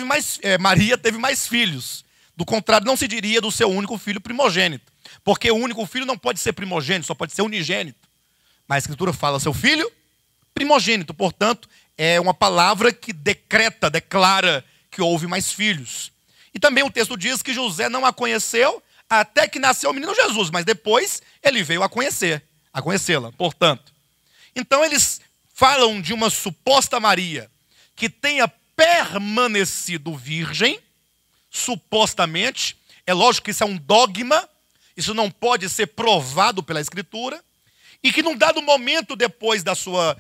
Speaker 1: Maria teve mais filhos. Do contrário, não se diria do seu único filho primogênito. Porque o único filho não pode ser primogênito, só pode ser unigênito. Mas a Escritura fala seu filho primogênito. Portanto, é uma palavra que declara que houve mais filhos. E também o texto diz que José não a conheceu até que nasceu o menino Jesus. Mas depois ele veio a conhecê-la. Portanto, então eles falam de uma suposta Maria que tenha permanecido virgem, supostamente. É lógico que isso é um dogma, isso não pode ser provado pela Escritura, e que num dado momento depois da sua,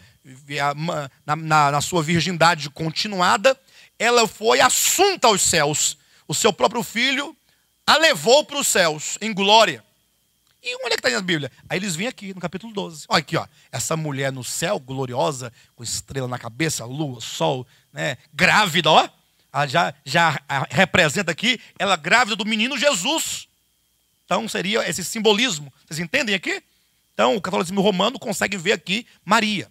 Speaker 1: na sua virgindade continuada, ela foi assunta aos céus. O seu próprio filho a levou para os céus, em glória. E onde é que está na Bíblia? Aí eles vêm aqui no capítulo 12. Olha aqui, ó, essa mulher no céu, gloriosa, com estrela na cabeça, lua, sol, né, grávida, ó. Já representa aqui ela grávida do menino Jesus. Então seria esse simbolismo. Vocês entendem aqui? Então o catolicismo romano consegue ver aqui Maria.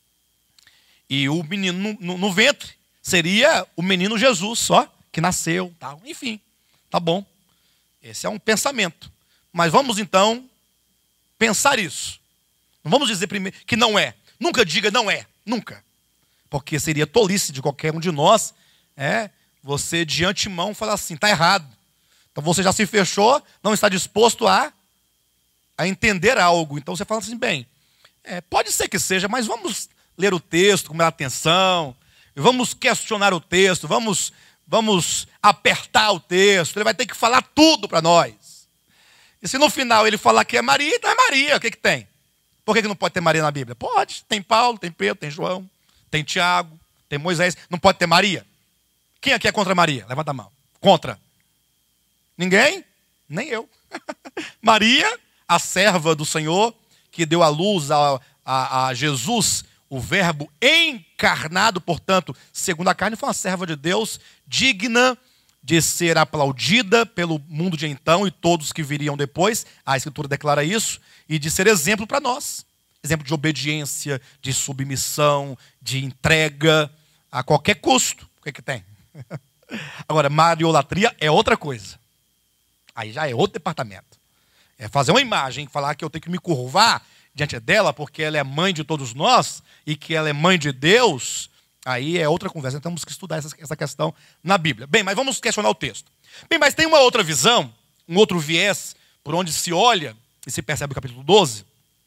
Speaker 1: E o menino no ventre seria o menino Jesus, só que nasceu, tal. Enfim, tá bom. Esse é um pensamento. Mas vamos então pensar isso. Não vamos dizer primeiro que não é. Nunca diga não é. Nunca. Porque seria tolice de qualquer um de nós, você de antemão falar assim, está errado. Então você já se fechou, não está disposto a entender algo. Então você fala assim, bem, pode ser que seja, mas vamos ler o texto com mais atenção, vamos questionar o texto, vamos apertar o texto, ele vai ter que falar tudo para nós. E se no final ele falar que é Maria, então é Maria, o que tem? Por que não pode ter Maria na Bíblia? Pode, tem Paulo, tem Pedro, tem João, tem Tiago, tem Moisés, não pode ter Maria? Quem aqui é contra Maria? Levanta a mão. Contra? Ninguém? Nem eu. Maria, a serva do Senhor, que deu à luz a Jesus, o verbo encarnado, portanto, segundo a carne, foi uma serva de Deus, digna de ser aplaudida pelo mundo de então e todos que viriam depois, a Escritura declara isso, e de ser exemplo para nós. exemplo de obediência, de submissão, de entrega a qualquer custo. O que é que tem? Agora, mariolatria é outra coisa. Aí já é outro departamento. É fazer uma imagem, falar que eu tenho que me curvar diante dela porque ela é mãe de todos nós e que ela é mãe de Deus. Aí é outra conversa. Então temos que estudar essa questão na Bíblia. Bem, mas vamos questionar o texto. Bem, mas tem uma outra visão, um outro viés por onde se olha e se percebe o capítulo 12.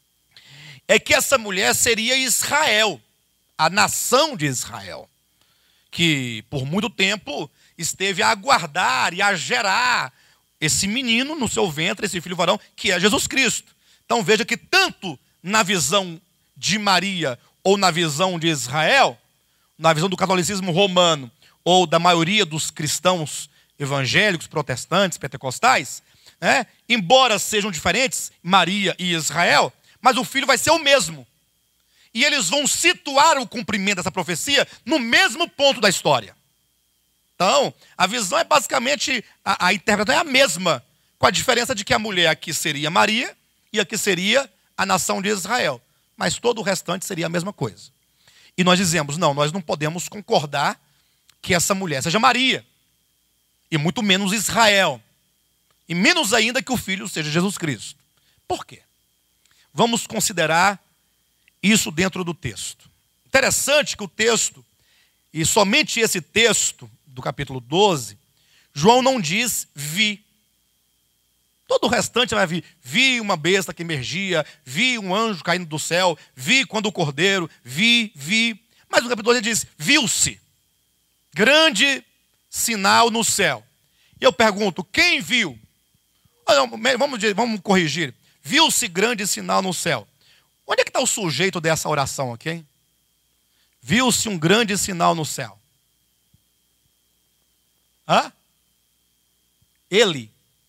Speaker 1: É que essa mulher seria Israel, a nação de Israel, que por muito tempo esteve a aguardar e a gerar esse menino no seu ventre, esse filho varão, que é Jesus Cristo. Então veja que tanto na visão de Maria ou na visão de Israel, na visão do catolicismo romano ou da maioria dos cristãos evangélicos, protestantes, pentecostais, embora sejam diferentes, Maria e Israel, mas o filho vai ser o mesmo. E eles vão situar o cumprimento dessa profecia no mesmo ponto da história. Então, a visão é basicamente, a interpretação é a mesma, com a diferença de que a mulher aqui seria Maria e aqui seria a nação de Israel. Mas todo o restante seria a mesma coisa. E nós dizemos, não, nós não podemos concordar que essa mulher seja Maria, e muito menos Israel, e menos ainda que o filho seja Jesus Cristo. Por quê? Vamos considerar isso dentro do texto. Interessante que o texto, e somente esse texto do capítulo 12, João não diz vi. Todo o restante vai vir. Vi uma besta que emergia, vi um anjo caindo do céu, vi quando o cordeiro, vi. Mas no capítulo 12 ele diz, viu-se. Grande sinal no céu. E eu pergunto, quem viu? Vamos corrigir. Viu-se grande sinal no céu. Onde é que está o sujeito dessa oração aqui, hein? Viu-se um grande sinal no céu. Ele.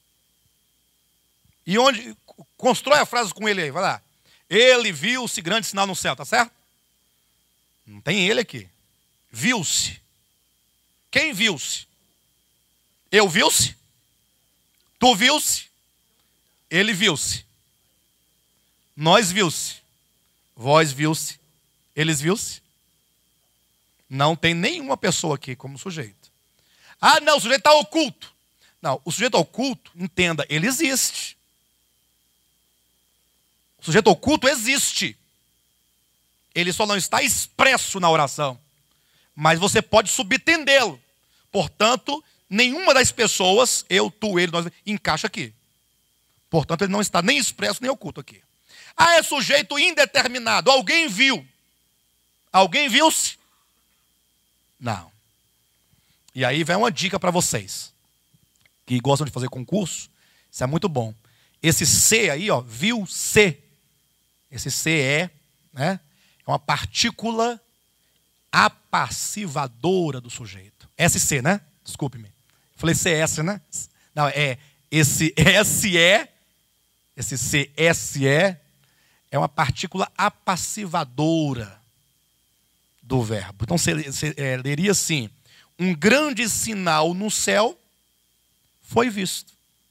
Speaker 1: E onde? Constrói a frase com ele aí, vai lá. Ele viu-se grande sinal no céu, tá certo? Não tem ele aqui. Viu-se. Quem viu-se? Eu viu-se? Tu viu-se? Ele viu-se. Nós viu-se. Vós viu-se. Eles viu-se. Não tem nenhuma pessoa aqui como sujeito. Ah, não, o sujeito está oculto. Não, o sujeito oculto, entenda, ele existe. O sujeito oculto existe. Ele só não está expresso na oração. Mas você pode subtendê-lo. Portanto, nenhuma das pessoas, eu, tu, ele, nós, encaixa aqui. Portanto, ele não está nem expresso nem oculto aqui. Ah, é sujeito indeterminado. Alguém viu. Alguém viu-se? Não. E aí vem uma dica para vocês que gostam de fazer concurso. Isso é muito bom. Esse C aí, ó, viu-se. Esse C é uma partícula apassivadora do sujeito. SC, né? Desculpe-me. Falei CS, né? Não, é esse SE, esse CSE é uma partícula apassivadora do verbo. Então você leria assim: um grande sinal no céu foi visto.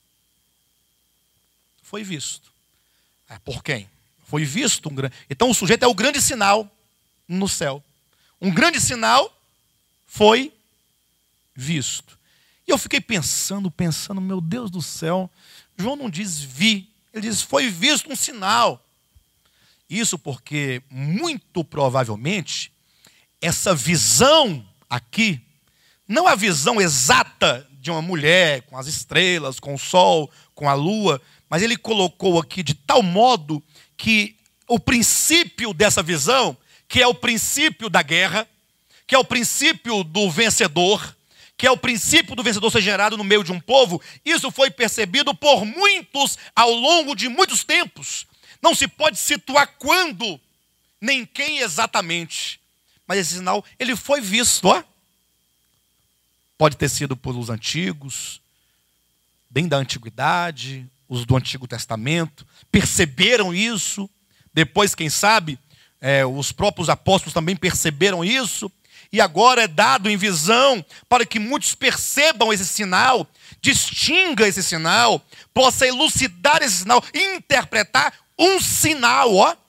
Speaker 1: Foi visto. Por quem? Foi visto um grande. Então o sujeito é o grande sinal no céu. Um grande sinal foi visto. E eu fiquei pensando, meu Deus do céu, João não diz vi, ele diz foi visto um sinal. Isso porque, muito provavelmente, essa visão aqui, não a visão exata de uma mulher, com as estrelas, com o sol, com a lua, mas ele colocou aqui de tal modo que o princípio dessa visão, que é o princípio da guerra, que é o princípio do vencedor, que é o princípio do vencedor ser gerado no meio de um povo, isso foi percebido por muitos ao longo de muitos tempos. Não se pode situar quando, nem quem exatamente. Mas esse sinal, ele foi visto, ó. Pode ter sido pelos antigos, bem da antiguidade, os do Antigo Testamento, perceberam isso. Depois, quem sabe, os próprios apóstolos também perceberam isso. E agora é dado em visão para que muitos percebam esse sinal, distinga esse sinal, possa elucidar esse sinal, interpretar um sinal, ó.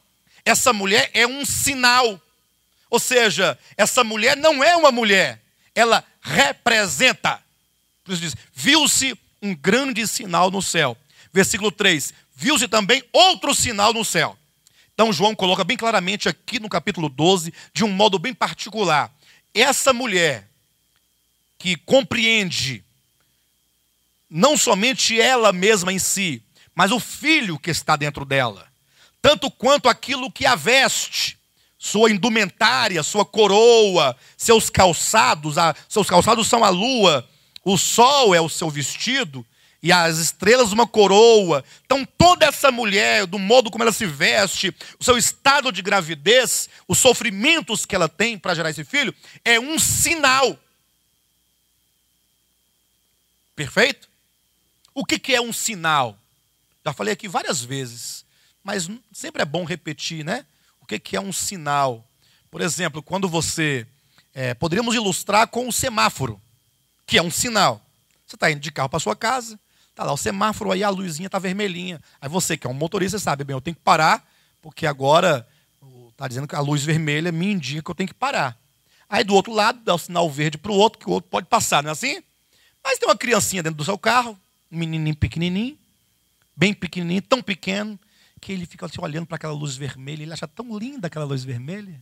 Speaker 1: essa mulher é um sinal. Ou seja, essa mulher não é uma mulher, ela representa. Por isso diz, viu-se um grande sinal no céu. Versículo 3, viu-se também outro sinal no céu. Então João coloca bem claramente aqui no capítulo 12, de um modo bem particular. Essa mulher que compreende não somente ela mesma em si, mas o filho que está dentro dela, tanto quanto aquilo que a veste, sua indumentária, sua coroa, seus calçados são a lua, o sol é o seu vestido, e as estrelas uma coroa. Então toda essa mulher, do modo como ela se veste, o seu estado de gravidez, os sofrimentos que ela tem para gerar esse filho, é um sinal. Perfeito? O que é um sinal? Já falei aqui várias vezes, mas sempre é bom repetir, né? O que é um sinal? Por exemplo, quando você... poderíamos ilustrar com o semáforo, que é um sinal. Você está indo de carro para sua casa, está lá o semáforo, aí a luzinha está vermelhinha. Aí você, que é um motorista, sabe, bem, eu tenho que parar, porque agora está dizendo que a luz vermelha me indica que eu tenho que parar. Aí do outro lado, dá o sinal verde para o outro, que o outro pode passar, não é assim? Mas tem uma criancinha dentro do seu carro, um menininho pequenininho, bem pequenininho, tão pequeno, que ele fica assim, olhando para aquela luz vermelha, ele acha tão linda aquela luz vermelha.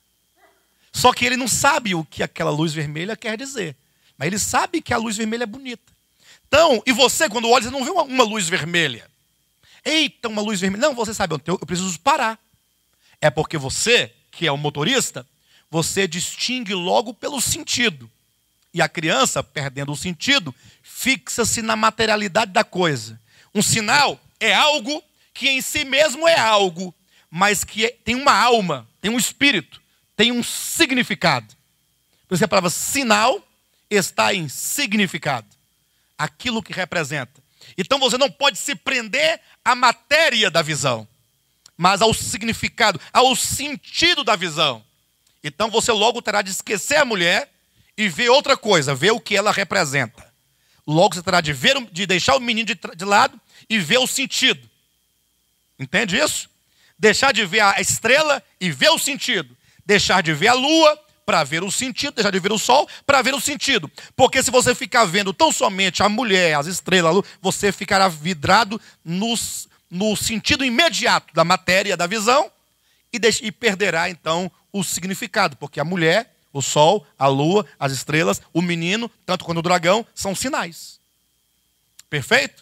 Speaker 1: Só que ele não sabe o que aquela luz vermelha quer dizer. Mas ele sabe que a luz vermelha é bonita. Então, e você, quando olha, você não vê uma luz vermelha. Eita, uma luz vermelha. Não, você sabe, eu preciso parar. É porque você, que é o motorista, você distingue logo pelo sentido. E a criança, perdendo o sentido, fixa-se na materialidade da coisa. Um sinal é algo que em si mesmo é algo, mas que tem uma alma, tem um espírito, tem um significado. Por isso a palavra sinal está em significado. Aquilo que representa. Então você não pode se prender à matéria da visão, mas ao significado, ao sentido da visão. Então você logo terá de esquecer a mulher e ver outra coisa, ver o que ela representa. Logo você terá de deixar o menino de lado e ver o sentido. Entende isso? Deixar de ver a estrela e ver o sentido. Deixar de ver a lua para ver o sentido, deixar de ver o sol para ver o sentido. Porque se você ficar vendo tão somente a mulher, as estrelas, a lua, você ficará vidrado no sentido imediato da matéria, da visão, e perderá então o significado. Porque a mulher, o sol, a lua, as estrelas, o menino, tanto quanto o dragão, são sinais. Perfeito?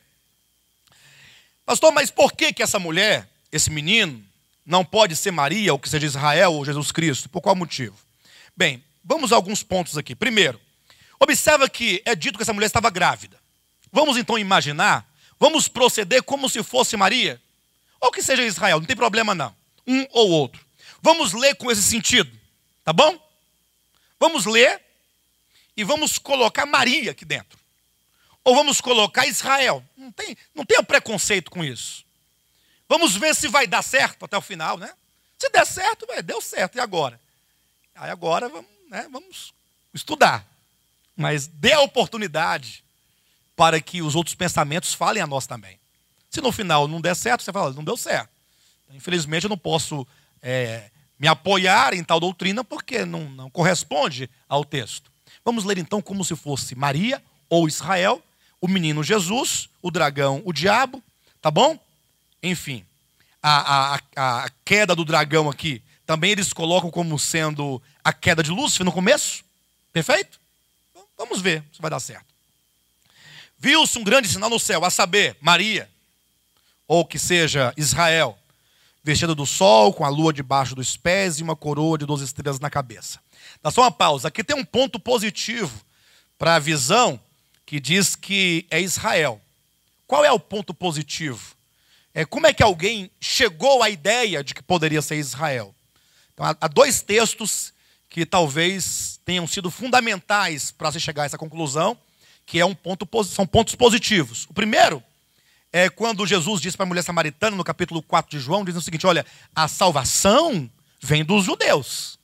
Speaker 1: Pastor, mas por que essa mulher, esse menino, não pode ser Maria, ou que seja Israel, ou Jesus Cristo? Por qual motivo? Bem, vamos a alguns pontos aqui. Primeiro, observa que é dito que essa mulher estava grávida. Vamos então imaginar, vamos proceder como se fosse Maria, ou que seja Israel, não tem problema não. Um ou outro. Vamos ler com esse sentido, tá bom? Vamos ler e vamos colocar Maria aqui dentro. Ou vamos colocar Israel. Não tenha preconceito com isso. Vamos ver se vai dar certo até o final, né? Se der certo, deu certo. E agora? Aí agora vamos estudar. Mas dê a oportunidade para que os outros pensamentos falem a nós também. Se no final não der certo, você fala, não deu certo. Infelizmente eu não posso me apoiar em tal doutrina porque não corresponde ao texto. Vamos ler então como se fosse Maria ou Israel, o menino Jesus, o dragão, o diabo, tá bom? Enfim, a queda do dragão aqui, também eles colocam como sendo a queda de Lúcifer no começo. Perfeito? Vamos ver se vai dar certo. Viu-se um grande sinal no céu, a saber, Maria, ou que seja Israel, vestida do sol, com a lua debaixo dos pés e uma coroa de 12 estrelas na cabeça. Dá só uma pausa. Aqui tem um ponto positivo para a visão que diz que é Israel. Qual é o ponto positivo? Como é que alguém chegou à ideia de que poderia ser Israel? Então, há dois textos que talvez tenham sido fundamentais para se chegar a essa conclusão, que são pontos positivos. O primeiro é quando Jesus disse para a mulher samaritana, no capítulo 4 de João, diz o seguinte, olha, a salvação vem dos judeus.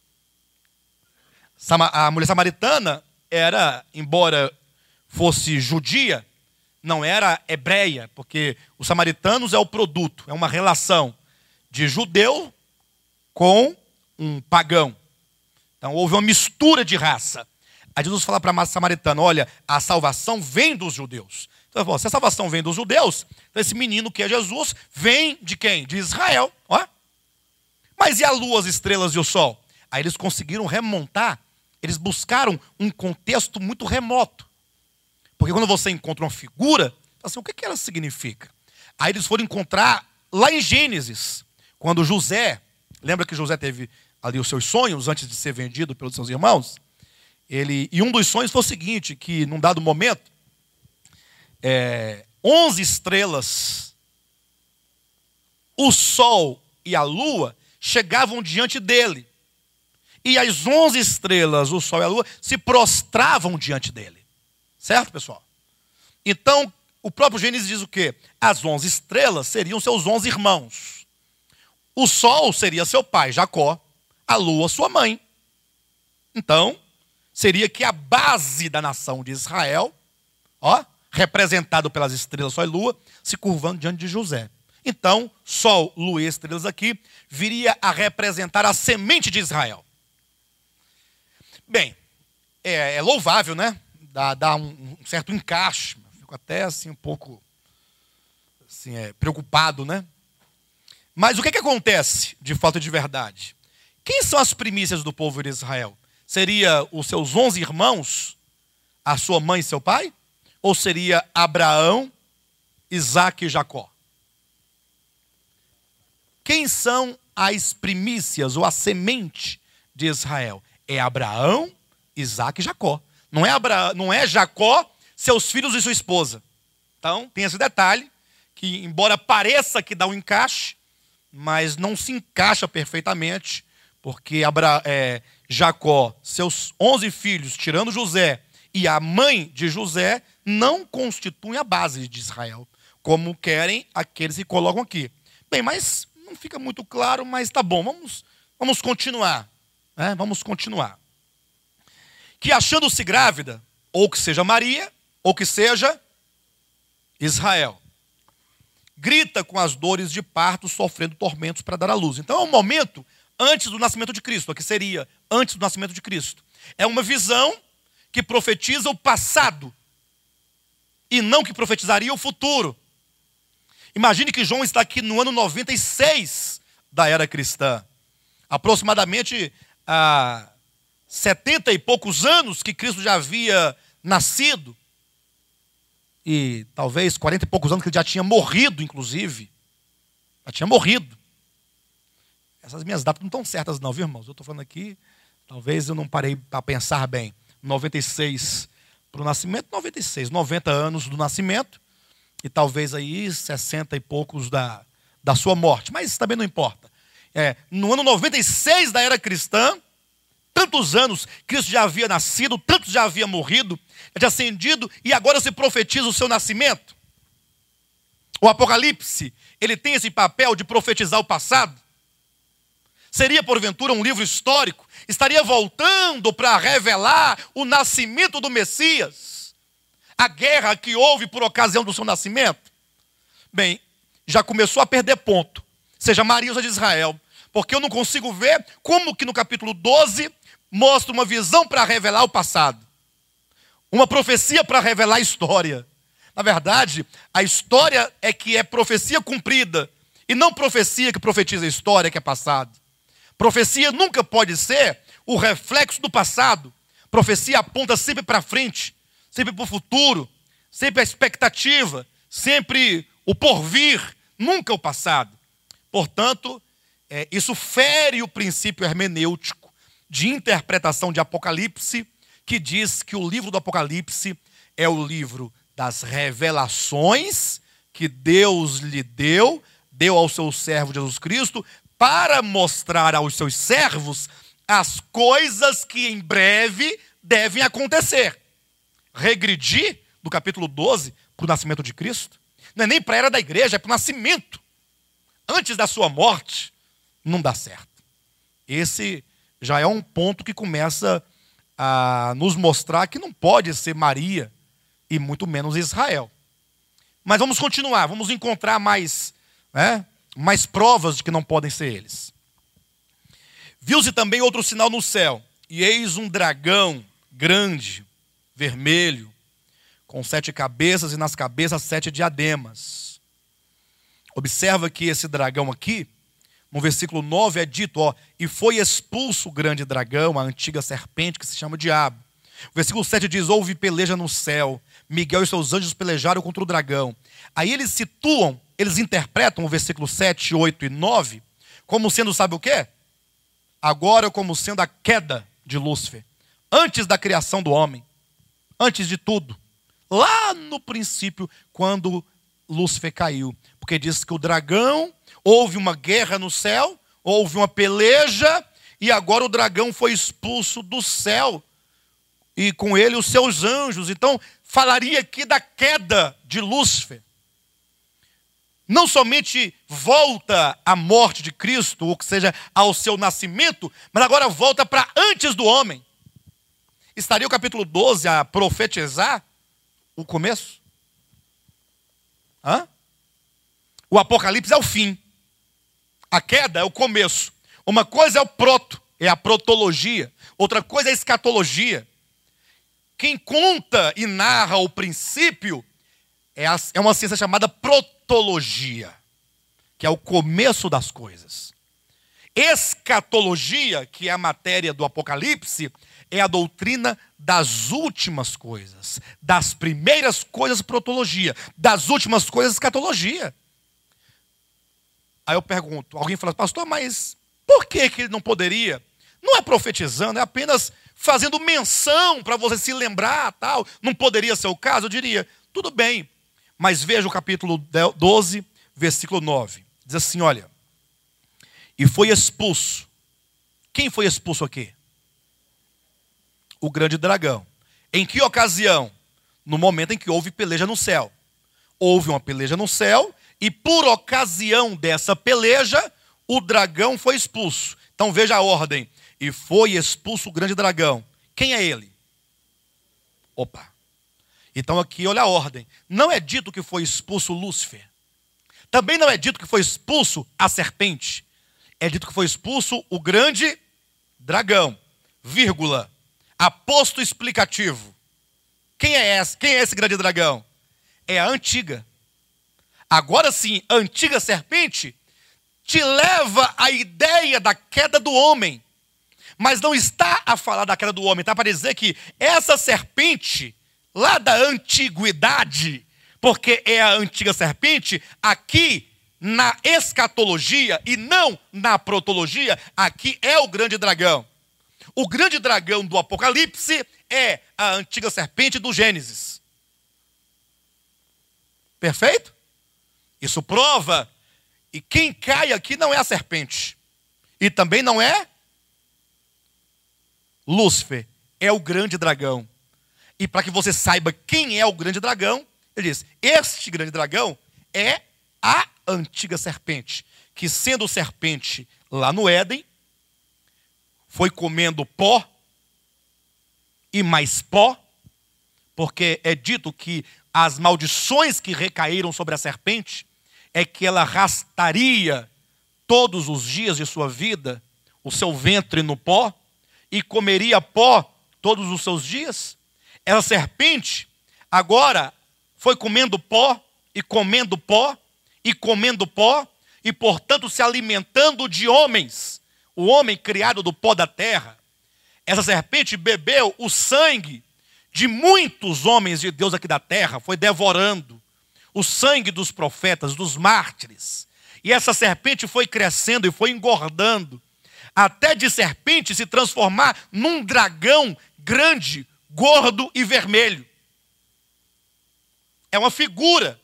Speaker 1: A mulher samaritana era, embora fosse judia, não era hebreia, porque os samaritanos é o produto, é uma relação de judeu com um pagão. Então houve uma mistura de raça. Aí Jesus fala para a samaritana, olha, a salvação vem dos judeus. Então ele falou, se a salvação vem dos judeus, então esse menino que é Jesus vem de quem? De Israel. Ó. Mas e a lua, as estrelas e o sol? Aí eles conseguiram remontar, eles buscaram um contexto muito remoto. Porque quando você encontra uma figura, assim, o que ela significa? Aí eles foram encontrar lá em Gênesis, quando José, lembra que José teve ali os seus sonhos antes de ser vendido pelos seus irmãos? E um dos sonhos foi o seguinte, que num dado momento, 11 estrelas, o sol e a lua chegavam diante dele. E as 11 estrelas, o sol e a lua, se prostravam diante dele. Certo, pessoal? Então, o próprio Gênesis diz o quê? As 11 estrelas seriam seus 11 irmãos. O sol seria seu pai, Jacó. A lua, sua mãe. Então, seria que a base da nação de Israel, ó, representado pelas estrelas, sol e lua, se curvando diante de José. Então, sol, lua e estrelas aqui, viria a representar a semente de Israel. Bem, é louvável, né? Dá um certo encaixe. Fico até assim um pouco assim, preocupado, né? Mas o que acontece de fato e de verdade? Quem são as primícias do povo de Israel? Seria os seus 11 irmãos, a sua mãe e seu pai? Ou seria Abraão, Isaque e Jacó? Quem são as primícias ou a semente de Israel? É Abraão, Isaque e Jacó. Não é Jacó, seus filhos e sua esposa. Então, tem esse detalhe, que embora pareça que dá um encaixe, mas não se encaixa perfeitamente, porque Jacó, seus 11 filhos, tirando José, e a mãe de José, não constituem a base de Israel, como querem aqueles que colocam aqui. Bem, mas não fica muito claro, mas tá bom, vamos continuar. Né? Vamos continuar. Que achando-se grávida, ou que seja Maria, ou que seja Israel, grita com as dores de parto, sofrendo tormentos para dar à luz. Então é um momento antes do nascimento de Cristo, o que seria antes do nascimento de Cristo. É uma visão que profetiza o passado, e não que profetizaria o futuro. Imagine que João está aqui no ano 96 da era cristã. Aproximadamente há 70 e poucos anos que Cristo já havia nascido. E talvez 40 e poucos anos que ele já tinha morrido, inclusive. Já tinha morrido. Essas minhas datas não estão certas não, viu, irmãos? Eu estou falando aqui, talvez eu não parei para pensar bem. 96 para o nascimento, 96. 90 anos do nascimento. E talvez aí 60 e poucos da sua morte. Mas isso também não importa. No ano 96 da era cristã, tantos anos Cristo já havia nascido, tantos já havia morrido, já tinha ascendido, e agora se profetiza o seu nascimento. O Apocalipse, ele tem esse papel de profetizar o passado. Seria, porventura, um livro histórico? Estaria voltando para revelar o nascimento do Messias? A guerra que houve por ocasião do seu nascimento? Bem, já começou a perder ponto. Seja Maria ou seja de Israel. Porque eu não consigo ver como que no capítulo 12 mostra uma visão para revelar o passado. Uma profecia para revelar a história. Na verdade, a história é que é profecia cumprida. E não profecia que profetiza a história que é passado. Profecia nunca pode ser o reflexo do passado. Profecia aponta sempre para frente, sempre para o futuro, sempre a expectativa, sempre o porvir, nunca o passado. Portanto, isso fere o princípio hermenêutico de interpretação de Apocalipse, que diz que o livro do Apocalipse é o livro das revelações que Deus lhe deu ao seu servo Jesus Cristo, para mostrar aos seus servos as coisas que em breve devem acontecer. Regredir do capítulo 12 para o nascimento de Cristo, não é nem para a era da igreja, é para o nascimento. Antes da sua morte, não dá certo. Esse já é um ponto que começa a nos mostrar que não pode ser Maria e muito menos Israel. Mas vamos continuar, vamos encontrar mais provas de que não podem ser eles. Viu-se também outro sinal no céu, e eis um dragão grande, vermelho, com 7 cabeças e nas cabeças 7 diademas. Observa que esse dragão aqui, no versículo 9 é dito, e foi expulso o grande dragão, a antiga serpente que se chama Diabo. O versículo 7 diz, houve peleja no céu, Miguel e seus anjos pelejaram contra o dragão. Aí eles situam, eles interpretam o versículo 7, 8 e 9, como sendo, sabe o quê? Agora como sendo a queda de Lúcifer, antes da criação do homem, antes de tudo, lá no princípio, quando Lúcifer caiu, porque diz que o dragão, houve uma guerra no céu, houve uma peleja, e agora o dragão foi expulso do céu, e com ele os seus anjos. Então, falaria aqui da queda de Lúcifer. Não somente volta à morte de Cristo, ou que seja, ao seu nascimento, mas agora volta para antes do homem. Estaria o capítulo 12 a profetizar o começo? O Apocalipse é o fim. A queda é o começo. Uma coisa é o proto, é a protologia. Outra coisa é a escatologia. Quem conta e narra o princípio é uma ciência chamada protologia, que é o começo das coisas. Escatologia, que é a matéria do Apocalipse, é a doutrina das últimas coisas. Das primeiras coisas, protologia. Das últimas coisas, escatologia. Aí eu pergunto, alguém fala, pastor, mas por que ele não poderia? Não é profetizando, é apenas fazendo menção para você se lembrar, tal. Não poderia ser o caso? Eu diria, tudo bem. Mas veja o capítulo 12, versículo 9. Diz assim, olha. E foi expulso. Quem foi expulso aqui? O grande dragão. Em que ocasião? No momento em que houve peleja no céu. Houve uma peleja no céu e por ocasião dessa peleja, o dragão foi expulso. Então veja a ordem. E foi expulso o grande dragão. Quem é ele? Opa. Então aqui olha a ordem. Não é dito que foi expulso Lúcifer. Também não é dito que foi expulso a serpente. É dito que foi expulso o grande dragão. Vírgula. Aposto explicativo. Quem é esse grande dragão? É a antiga. Agora sim, a antiga serpente te leva à ideia da queda do homem. Mas não está a falar da queda do homem. Está para dizer que essa serpente, lá da antiguidade, porque é a antiga serpente, aqui na escatologia e não na protologia, aqui é o grande dragão. O grande dragão do Apocalipse é a antiga serpente do Gênesis. Perfeito? Isso prova. E quem cai aqui não é a serpente. E também não é Lúcifer. É o grande dragão. E para que você saiba quem é o grande dragão, ele diz, este grande dragão é a antiga serpente, que sendo serpente lá no Éden, foi comendo pó e mais pó, porque é dito que as maldições que recaíram sobre a serpente é que ela arrastaria todos os dias de sua vida o seu ventre no pó e comeria pó todos os seus dias. Essa serpente agora foi comendo pó e comendo pó e comendo pó e, portanto, se alimentando de homens. O homem criado do pó da terra. Essa serpente bebeu o sangue de muitos homens de Deus aqui da terra, foi devorando o sangue dos profetas, dos mártires. E essa serpente foi crescendo e foi engordando, até de serpente se transformar num dragão grande, gordo e vermelho. É uma figura.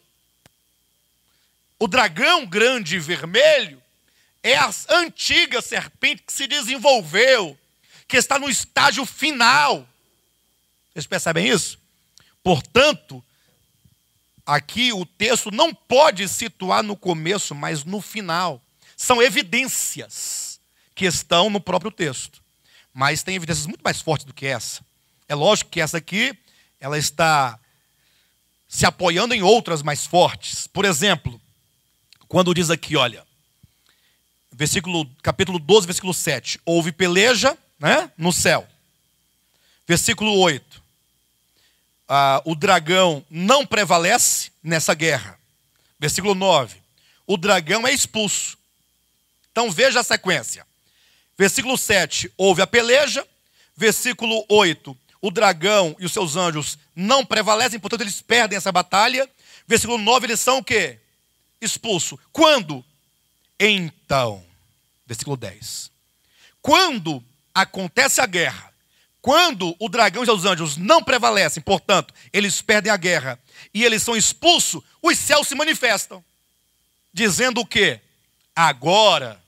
Speaker 1: O dragão grande e vermelho é a antiga serpente que se desenvolveu, que está no estágio final. Vocês percebem isso? Portanto, aqui o texto não pode situar no começo, mas no final. São evidências que estão no próprio texto. Mas tem evidências muito mais fortes do que essa. É lógico que essa aqui, ela está se apoiando em outras mais fortes. Por exemplo, quando diz aqui, olha, capítulo 12, versículo 7. Houve peleja, né, no céu. Versículo 8. O dragão não prevalece nessa guerra. Versículo 9. O dragão é expulso. Então veja a sequência. Versículo 7. Houve a peleja. Versículo 8. O dragão e os seus anjos não prevalecem, portanto eles perdem essa batalha. Versículo 9, eles são o quê? Expulsos. Quando? Então. Versículo 10. Quando acontece a guerra, quando o dragão e seus anjos não prevalecem, portanto, eles perdem a guerra e eles são expulsos, os céus se manifestam, dizendo o quê? Agora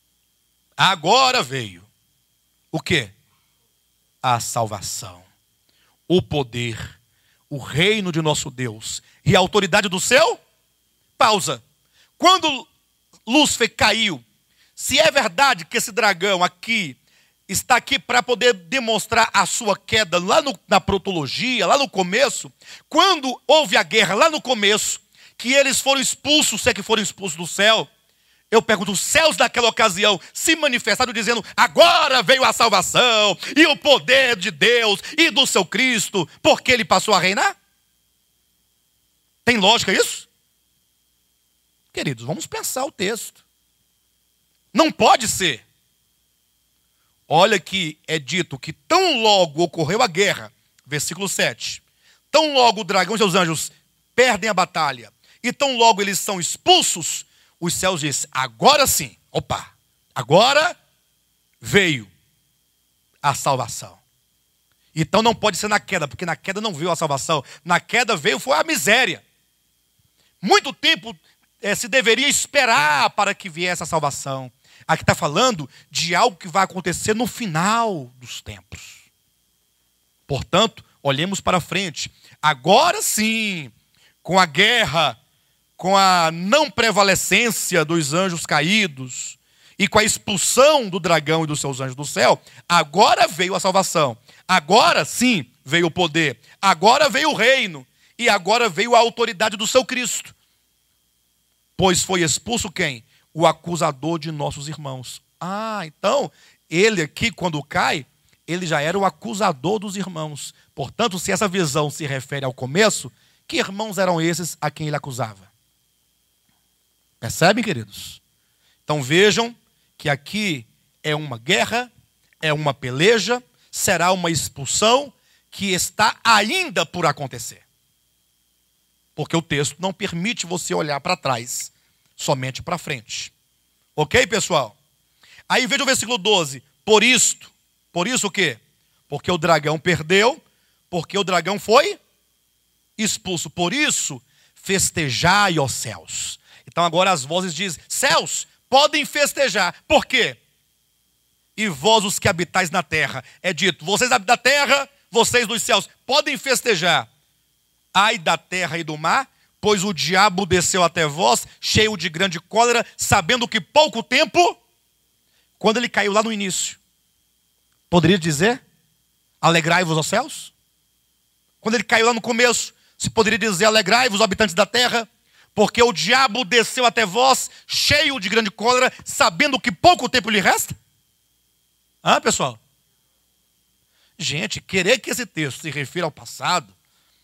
Speaker 1: veio o quê? A salvação, o poder, o reino de nosso Deus e a autoridade do céu. Pausa. Quando Lúcifer caiu, se é verdade que esse dragão aqui está aqui para poder demonstrar a sua queda lá na protologia, lá no começo, quando houve a guerra lá no começo, que eles foram expulsos, se é que foram expulsos do céu, eu pergunto, os céus daquela ocasião se manifestaram dizendo, agora veio a salvação e o poder de Deus e do seu Cristo, porque ele passou a reinar? Tem lógica isso? Queridos, vamos pensar o texto. Não pode ser. Olha que é dito que tão logo ocorreu a guerra, versículo 7, tão logo o dragão e seus anjos perdem a batalha, e tão logo eles são expulsos, os céus dizem, agora sim, agora veio a salvação. Então não pode ser na queda, porque na queda não veio a salvação, na queda foi a miséria. Muito tempo se deveria esperar para que viesse a salvação. Aqui está falando de algo que vai acontecer no final dos tempos. Portanto, olhemos para frente. Agora sim, com a guerra, com a não prevalecência dos anjos caídos e com a expulsão do dragão e dos seus anjos do céu, agora veio a salvação. Agora sim veio o poder. Agora veio o reino. E agora veio a autoridade do seu Cristo. Pois foi expulso quem? O acusador de nossos irmãos. Então, ele aqui, quando cai, ele já era o acusador dos irmãos. Portanto, se essa visão se refere ao começo, que irmãos eram esses a quem ele acusava? Percebem, queridos? Então vejam que aqui é uma guerra, é uma peleja, será uma expulsão que está ainda por acontecer. Porque o texto não permite você olhar para trás, somente para frente. Ok, pessoal? Aí veja o versículo 12. Por isso o quê? Porque o dragão perdeu, porque o dragão foi expulso. Por isso, festejai, ó céus. Então agora as vozes dizem, céus, podem festejar. Por quê? E vós os que habitais na terra. É dito, vocês da terra, vocês dos céus, podem festejar. Ai da terra e do mar, pois o diabo desceu até vós, cheio de grande cólera, sabendo que pouco tempo, quando ele caiu lá no início, poderia dizer, alegrai-vos aos céus? Quando ele caiu lá no começo, se poderia dizer, alegrai-vos, habitantes da terra, porque o diabo desceu até vós, cheio de grande cólera, sabendo que pouco tempo lhe resta? Pessoal? Gente, querer que esse texto se refira ao passado,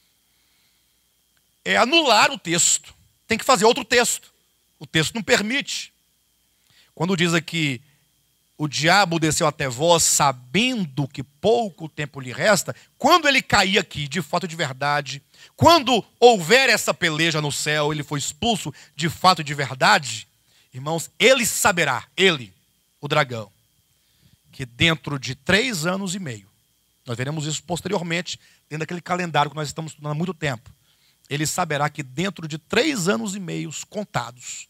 Speaker 1: é anular o texto. Tem que fazer outro texto. O texto não permite. Quando diz aqui, o diabo desceu até vós, sabendo que pouco tempo lhe resta, quando ele cair aqui, de fato e de verdade, quando houver essa peleja no céu, ele foi expulso de fato e de verdade, irmãos, ele saberá, o dragão, que dentro de 3 anos e meio, nós veremos isso posteriormente, dentro daquele calendário que nós estamos estudando há muito tempo, ele saberá que dentro de 3 anos e meio contados,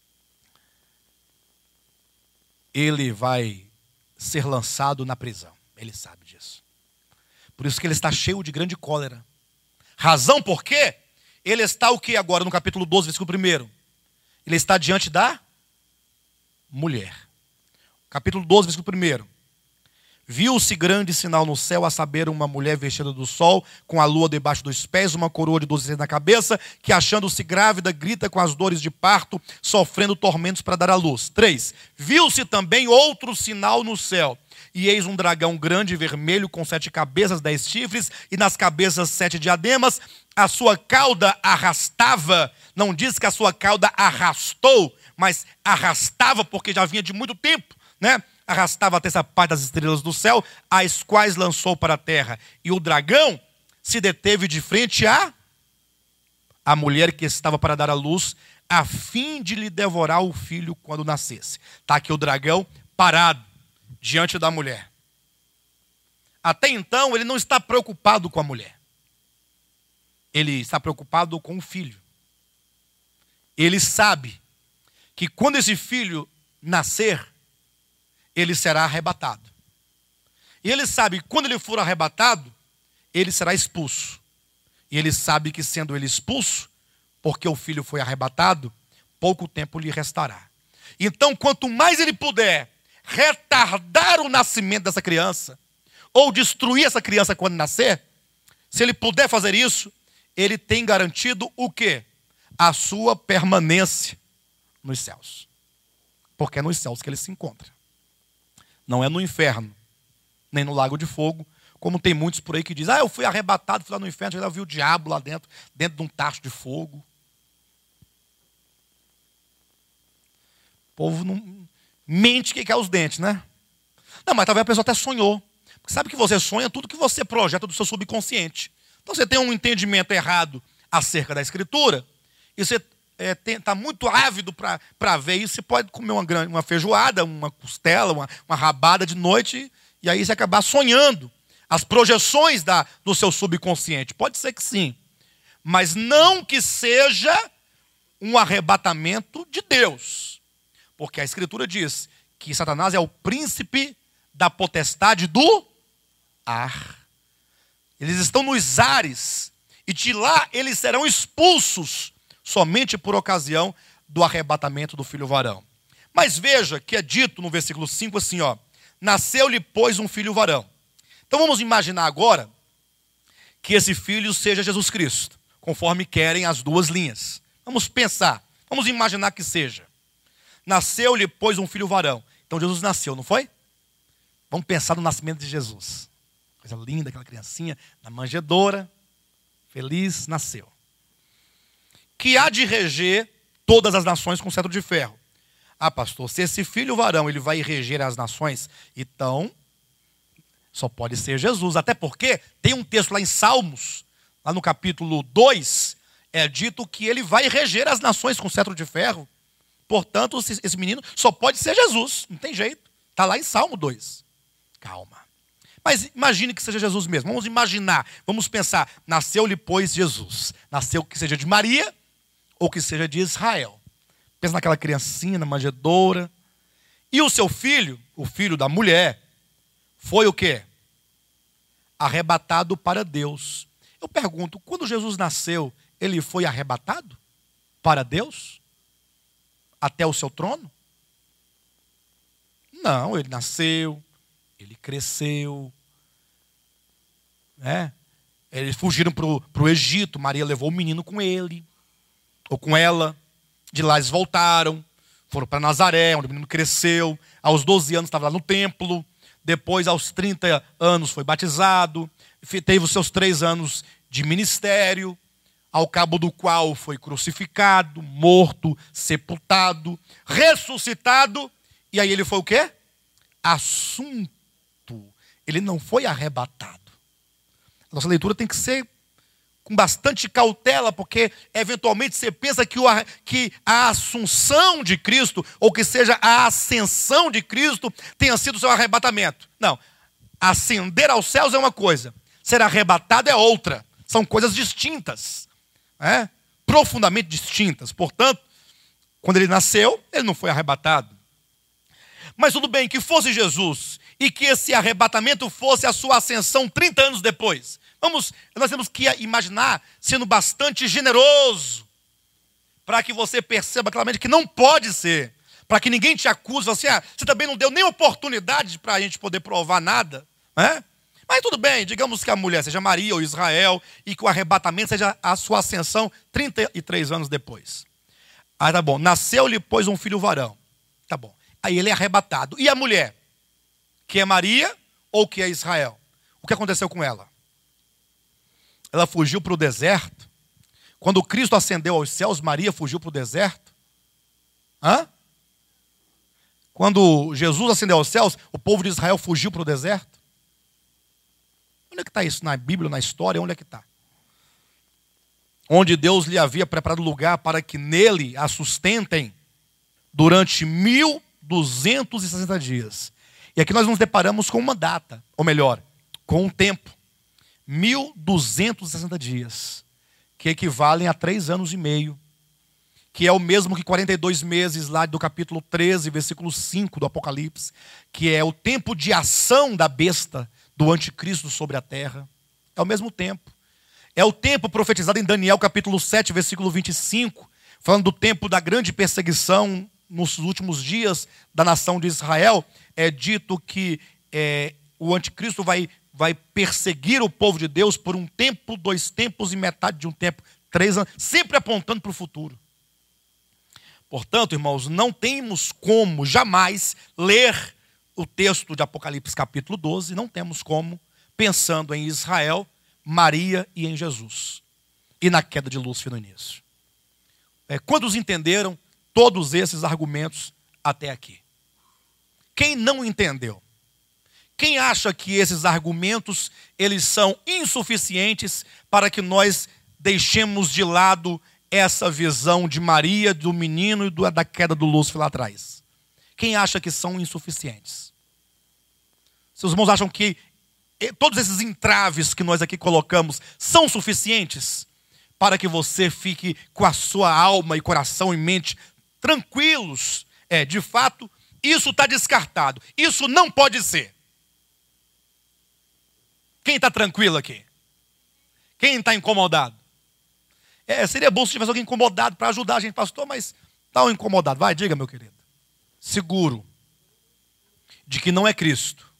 Speaker 1: ele vai ser lançado na prisão. Ele sabe disso. Por isso que ele está cheio de grande cólera. Razão por quê? Ele está o que agora no capítulo 12, versículo 1? Ele está diante da mulher. Capítulo 12, versículo 1. Viu-se grande sinal no céu, a saber, uma mulher vestida do sol, com a lua debaixo dos pés, uma coroa de 12 estrelas na cabeça, que, achando-se grávida, grita com as dores de parto, sofrendo tormentos para dar à luz. 3. Viu-se também outro sinal no céu. E eis um dragão grande e vermelho, com 7 cabeças, 10 chifres, e nas cabeças 7 diademas. A sua cauda arrastava, não diz que a sua cauda arrastou, mas arrastava porque já vinha de muito tempo, né? Arrastava até essa parte das estrelas do céu, as quais lançou para a terra. E o dragão se deteve de frente à mulher que estava para dar à luz, a fim de lhe devorar o filho quando nascesse. Está aqui o dragão parado diante da mulher. Até então, ele não está preocupado com a mulher. Ele está preocupado com o filho. Ele sabe que quando esse filho nascer, ele será arrebatado. E ele sabe que quando ele for arrebatado, ele será expulso. E ele sabe que, sendo ele expulso, porque o filho foi arrebatado, pouco tempo lhe restará. Então, quanto mais ele puder retardar o nascimento dessa criança, ou destruir essa criança quando nascer, se ele puder fazer isso, ele tem garantido o quê? A sua permanência nos céus. Porque é nos céus que ele se encontra. Não é no inferno, nem no lago de fogo, como tem muitos por aí que dizem, eu fui arrebatado, fui lá no inferno, já vi o diabo lá dentro de um tacho de fogo. O povo não mente que quer os dentes, né? Não, mas talvez a pessoa até sonhou. Porque sabe que você sonha tudo que você projeta do seu subconsciente. Então você tem um entendimento errado acerca da Escritura, e você está muito ávido para ver isso, você pode comer uma feijoada, uma costela, uma rabada de noite, e aí você acabar sonhando as projeções do seu subconsciente. Pode ser que sim, mas não que seja um arrebatamento de Deus. Porque a Escritura diz que Satanás é o príncipe da potestade do ar. Eles estão nos ares, e de lá eles serão expulsos somente por ocasião do arrebatamento do filho varão. Mas veja que é dito no versículo 5 assim, nasceu-lhe, pois, um filho varão. Então vamos imaginar agora que esse filho seja Jesus Cristo, conforme querem as duas linhas. Vamos pensar, vamos imaginar que seja. Nasceu-lhe, pois, um filho varão. Então Jesus nasceu, não foi? Vamos pensar no nascimento de Jesus. Coisa linda, aquela criancinha na manjedoura, feliz, nasceu. Que há de reger todas as nações com cetro de ferro. Pastor, se esse filho varão ele vai reger as nações, então só pode ser Jesus. Até porque tem um texto lá em Salmos, lá no capítulo 2, é dito que ele vai reger as nações com cetro de ferro. Portanto, esse menino só pode ser Jesus, não tem jeito. Está lá em Salmo 2. Calma. Mas imagine que seja Jesus mesmo. Vamos imaginar, vamos pensar, nasceu-lhe, pois, Jesus. Nasceu que seja de Maria ou que seja de Israel. Pensa naquela criancinha na manjedoura. E o seu filho, o filho da mulher, foi o quê? Arrebatado para Deus. Eu pergunto, quando Jesus nasceu, ele foi arrebatado para Deus? Até o seu trono? Não, ele nasceu, ele cresceu, né? Eles fugiram para o Egito, Maria levou o menino com ele, ou com ela, de lá eles voltaram, foram para Nazaré, onde o menino cresceu, aos 12 anos estava lá no templo, depois aos 30 anos foi batizado, teve os seus 3 anos de ministério, ao cabo do qual foi crucificado, morto, sepultado, ressuscitado, e aí ele foi o quê? Assunto. Ele não foi arrebatado. A nossa leitura tem que ser com bastante cautela, porque eventualmente você pensa que a assunção de Cristo, ou que seja a ascensão de Cristo, tenha sido o seu arrebatamento. Não. Ascender aos céus é uma coisa, ser arrebatado é outra. São coisas distintas. Profundamente distintas. Portanto, quando ele nasceu, ele não foi arrebatado. Mas tudo bem, que fosse Jesus e que esse arrebatamento fosse a sua ascensão 30 anos depois. Nós temos que imaginar sendo bastante generoso para que você perceba claramente que não pode ser. para que ninguém te acuse, assim, você também não deu nem oportunidade para a gente poder provar nada, né? Mas tudo bem, digamos que a mulher seja Maria ou Israel e que o arrebatamento seja a sua ascensão 33 anos depois. Aí tá bom, nasceu-lhe, pois, um filho varão. Tá bom, aí ele é arrebatado. E a mulher? Que é Maria ou que é Israel? O que aconteceu com ela? Ela fugiu para o deserto. Quando Cristo ascendeu aos céus, Maria fugiu para o deserto. Quando Jesus ascendeu aos céus, o povo de Israel fugiu para o deserto. Onde é que está isso na Bíblia, na história? Onde é que está? Onde Deus lhe havia preparado lugar para que nele a sustentem durante 1260 dias. E aqui nós nos deparamos com uma data, ou melhor, com um tempo. 1260 dias, que equivalem a 3 anos e meio, que é o mesmo que 42 meses lá do capítulo 13, versículo 5 do Apocalipse, que é o tempo de ação da besta, do anticristo sobre a terra. É o mesmo tempo. É o tempo profetizado em Daniel capítulo 7, versículo 25, falando do tempo da grande perseguição nos últimos dias da nação de Israel. É dito que o anticristo vai perseguir o povo de Deus por um tempo, 2 tempos e metade de um tempo, 3 anos, sempre apontando para o futuro. Portanto, irmãos, não temos como jamais ler o texto de Apocalipse capítulo 12, não temos como, pensando em Israel, Maria e em Jesus. E na queda de Lúcifer no início. Quantos entenderam todos esses argumentos até aqui? Quem não entendeu? Quem acha que esses argumentos eles são insuficientes para que nós deixemos de lado essa visão de Maria, do menino e da queda do Lúcifer lá atrás? Quem acha que são insuficientes? Seus irmãos acham que todos esses entraves que nós aqui colocamos são suficientes para que você fique com a sua alma e coração e mente tranquilos? De fato, isso está descartado. Isso não pode ser. Quem está tranquilo aqui? Quem está incomodado? Seria bom se tivesse alguém incomodado para ajudar a gente, pastor, mas está um incomodado. Vai, diga, meu querido. Seguro de que não é Cristo.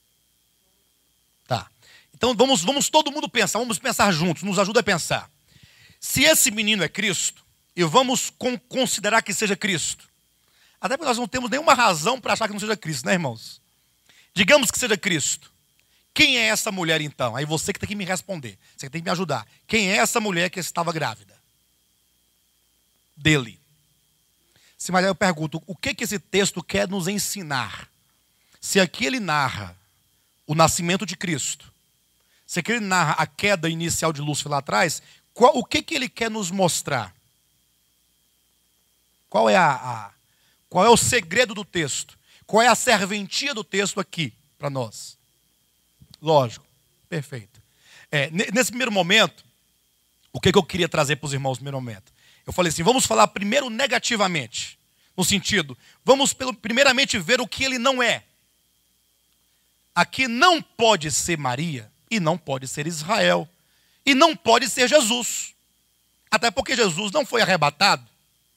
Speaker 1: Tá. Então vamos todo mundo pensar, vamos pensar juntos, nos ajuda a pensar. Se esse menino é Cristo, e vamos considerar que seja Cristo, até porque nós não temos nenhuma razão para achar que não seja Cristo, né, irmãos? Digamos que seja Cristo. Quem é essa mulher então? Aí você que tem que me responder, você que tem que me ajudar. Quem é essa mulher que estava grávida? Dele. Mas aí eu pergunto, o que esse texto quer nos ensinar? Se aqui ele narra o nascimento de Cristo, se aqui ele narra a queda inicial de Lúcifer lá atrás, o que ele quer nos mostrar? Qual é o segredo do texto? Qual é a serventia do texto aqui para nós? Lógico, perfeito. Nesse primeiro momento, o que eu queria trazer para os irmãos no primeiro momento? Eu falei assim, vamos falar primeiro negativamente, no sentido, vamos primeiramente ver o que ele não é. Aqui não pode ser Maria, e não pode ser Israel, e não pode ser Jesus. Até porque Jesus não foi arrebatado.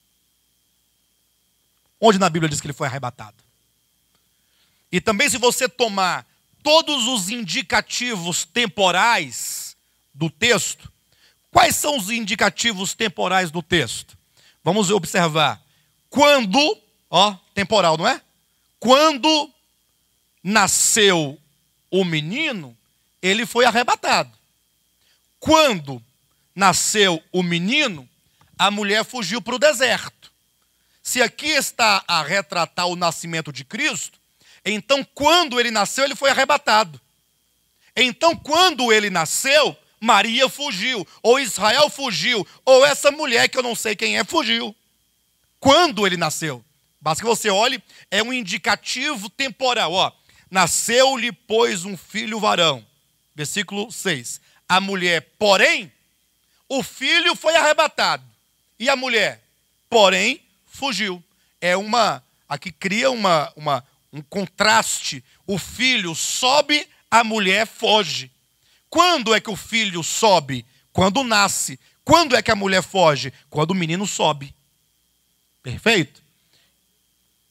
Speaker 1: Onde na Bíblia diz que ele foi arrebatado? E também se você tomar todos os indicativos temporais do texto, quais são os indicativos temporais do texto? Vamos observar. Quando, temporal, não é? Quando nasceu o menino, ele foi arrebatado. Quando nasceu o menino, a mulher fugiu para o deserto. Se aqui está a retratar o nascimento de Cristo, então quando ele nasceu, ele foi arrebatado. Então quando ele nasceu, Maria fugiu, ou Israel fugiu, ou essa mulher que eu não sei quem é, fugiu. Quando ele nasceu. Basta que você olhe, é um indicativo temporal. Nasceu-lhe, pois, um filho varão. Versículo 6. A mulher, porém, o filho foi arrebatado. E a mulher, porém, fugiu. Aqui cria um contraste. O filho sobe, a mulher foge. Quando é que o filho sobe? Quando nasce. Quando é que a mulher foge? Quando o menino sobe. Perfeito?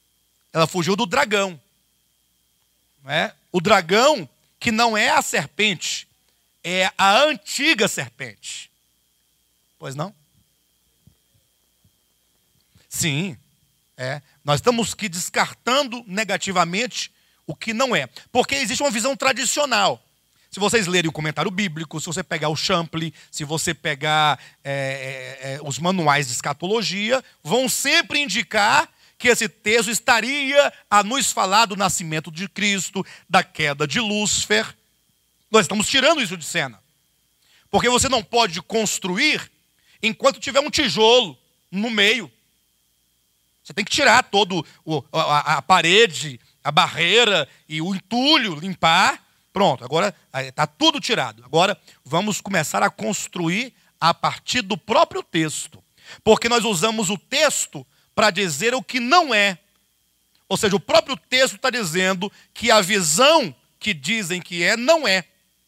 Speaker 1: Ela fugiu do dragão. Não é? O dragão que não é a serpente, é a antiga serpente. Pois não? Sim. Nós estamos aqui descartando negativamente o que não é. Porque existe uma visão tradicional. Se vocês lerem o comentário bíblico, se você pegar o Champlin, se você pegar os manuais de escatologia, vão sempre indicar que esse texto estaria a nos falar do nascimento de Cristo, da queda de Lúcifer. Nós estamos tirando isso de cena. Porque você não pode construir enquanto tiver um tijolo no meio. Você tem que tirar todo a parede, a barreira e o entulho, limpar. Pronto, agora está tudo tirado. Agora vamos começar a construir a partir do próprio texto. Porque nós usamos o texto para dizer o que não é. Ou seja, o próprio texto está dizendo que a visão que dizem que é, não é.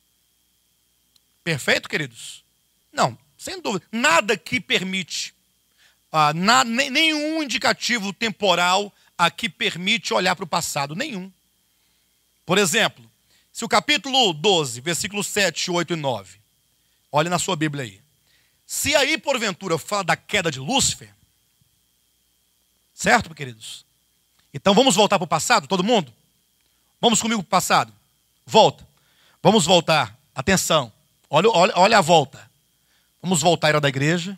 Speaker 1: Perfeito, queridos? Não, sem dúvida. Nada que permite, nenhum indicativo temporal aqui permite olhar para o passado. Nenhum. Por exemplo, se o capítulo 12, versículos 7, 8 e 9, olhe na sua Bíblia aí. Se aí, porventura, fala da queda de Lúcifer, certo, queridos? Então vamos voltar para o passado, todo mundo? Vamos comigo para o passado? Volta. Vamos voltar. Atenção. Olha a volta. Vamos voltar à era da igreja.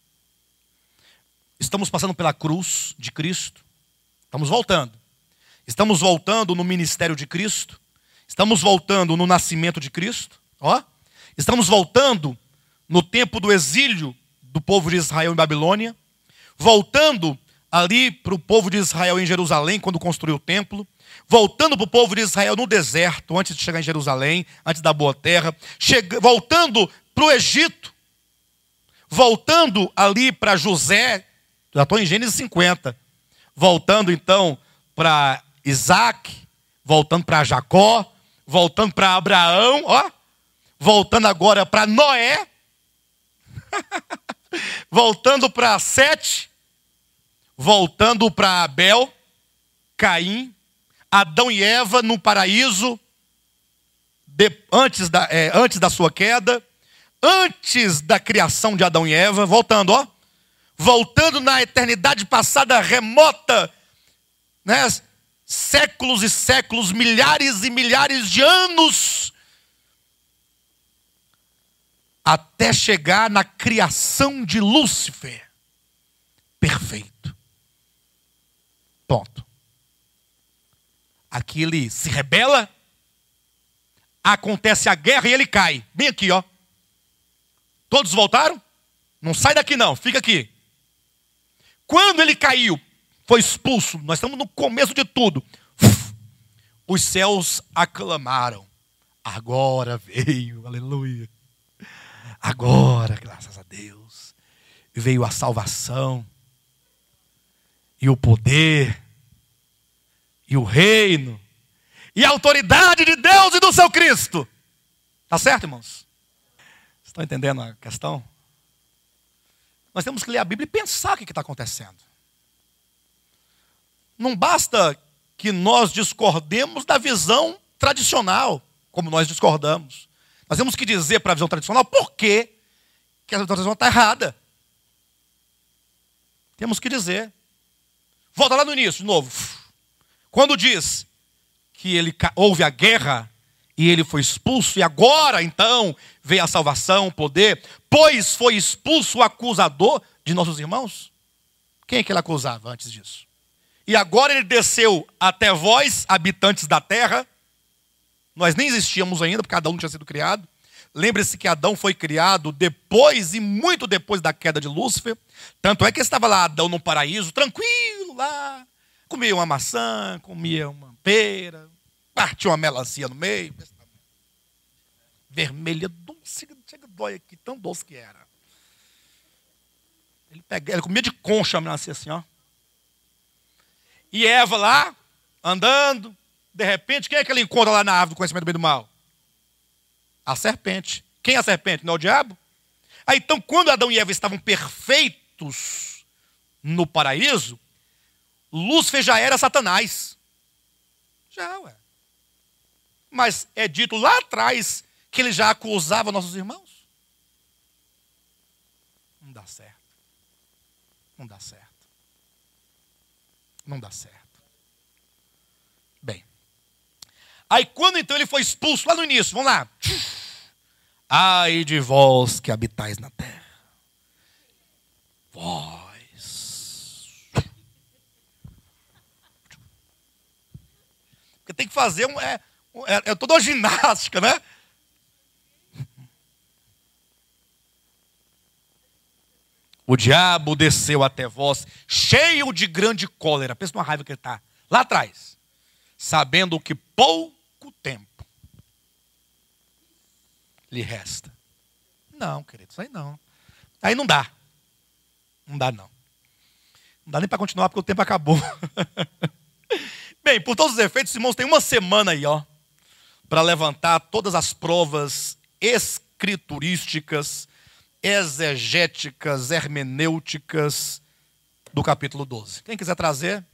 Speaker 1: Estamos passando pela cruz de Cristo. Estamos voltando. Estamos voltando no ministério de Cristo. Estamos voltando no nascimento de Cristo. Estamos voltando no tempo do exílio do povo de Israel em Babilônia. Voltando ali para o povo de Israel em Jerusalém, quando construiu o templo. Voltando para o povo de Israel no deserto, antes de chegar em Jerusalém, antes da boa terra. Voltando para o Egito. Voltando ali para José. Já estou em Gênesis 50. Voltando então para Isaac. Voltando para Jacó. Voltando para Abraão. Voltando agora para Noé. Voltando para Sete. Voltando para Abel, Caim, Adão e Eva no paraíso, antes da sua queda, antes da criação de Adão e Eva, voltando na eternidade passada remota, né? Séculos e séculos, milhares e milhares de anos, até chegar na criação de Lúcifer. Perfeito. Ponto. Aqui ele se rebela, acontece a guerra e ele cai. Bem aqui, Todos voltaram? Não sai daqui não, fica aqui. Quando ele caiu, foi expulso, nós estamos no começo de tudo. Os céus aclamaram. Agora veio, aleluia. Agora, graças a Deus, veio a salvação. E o poder, e o reino, e a autoridade de Deus e do seu Cristo. Está certo, irmãos? Estão entendendo a questão? Nós temos que ler a Bíblia e pensar o que está acontecendo. Não basta que nós discordemos da visão tradicional, como nós discordamos. Nós temos que dizer para a visão tradicional por que a visão tradicional está errada. Temos que dizer. Volta lá no início, de novo. Quando diz que houve a guerra e ele foi expulso, e agora, então, veio a salvação, o poder, pois foi expulso o acusador de nossos irmãos. Quem é que ele acusava antes disso? E agora ele desceu até vós, habitantes da terra. Nós nem existíamos ainda, porque Adão não tinha sido criado. Lembre-se que Adão foi criado depois e muito depois da queda de Lúcifer. Tanto é que estava lá Adão no paraíso, tranquilo lá. Comia uma maçã, comia uma pera, partia uma melancia no meio. Vermelha, doce, chega dói aqui, tão doce que era. Ele comia de concha a melancia assim, E Eva lá, andando, de repente, quem é que ele encontra lá na árvore do conhecimento do bem e do mal? A serpente. Quem é a serpente? Não é o diabo? Então, quando Adão e Eva estavam perfeitos no paraíso, Lúcifer já era Satanás. Já, ué. Mas é dito lá atrás que ele já acusava nossos irmãos. Não dá certo. Não dá certo. Não dá certo. Bem. Aí quando então ele foi expulso, lá no início, vamos lá. Ai de vós que habitais na terra. Vós. Porque tem que fazer toda uma ginástica, né? O diabo desceu até vós, cheio de grande cólera. Pensa numa raiva que ele está lá atrás. Sabendo que pouco tempo lhe resta. Não, querido, isso aí não. Aí não dá. Não dá, não. Não dá nem para continuar, porque o tempo acabou. Bem, por todos os efeitos, os irmãos têm uma semana aí, ó, para levantar todas as provas escriturísticas, exegéticas, hermenêuticas do capítulo 12. Quem quiser trazer,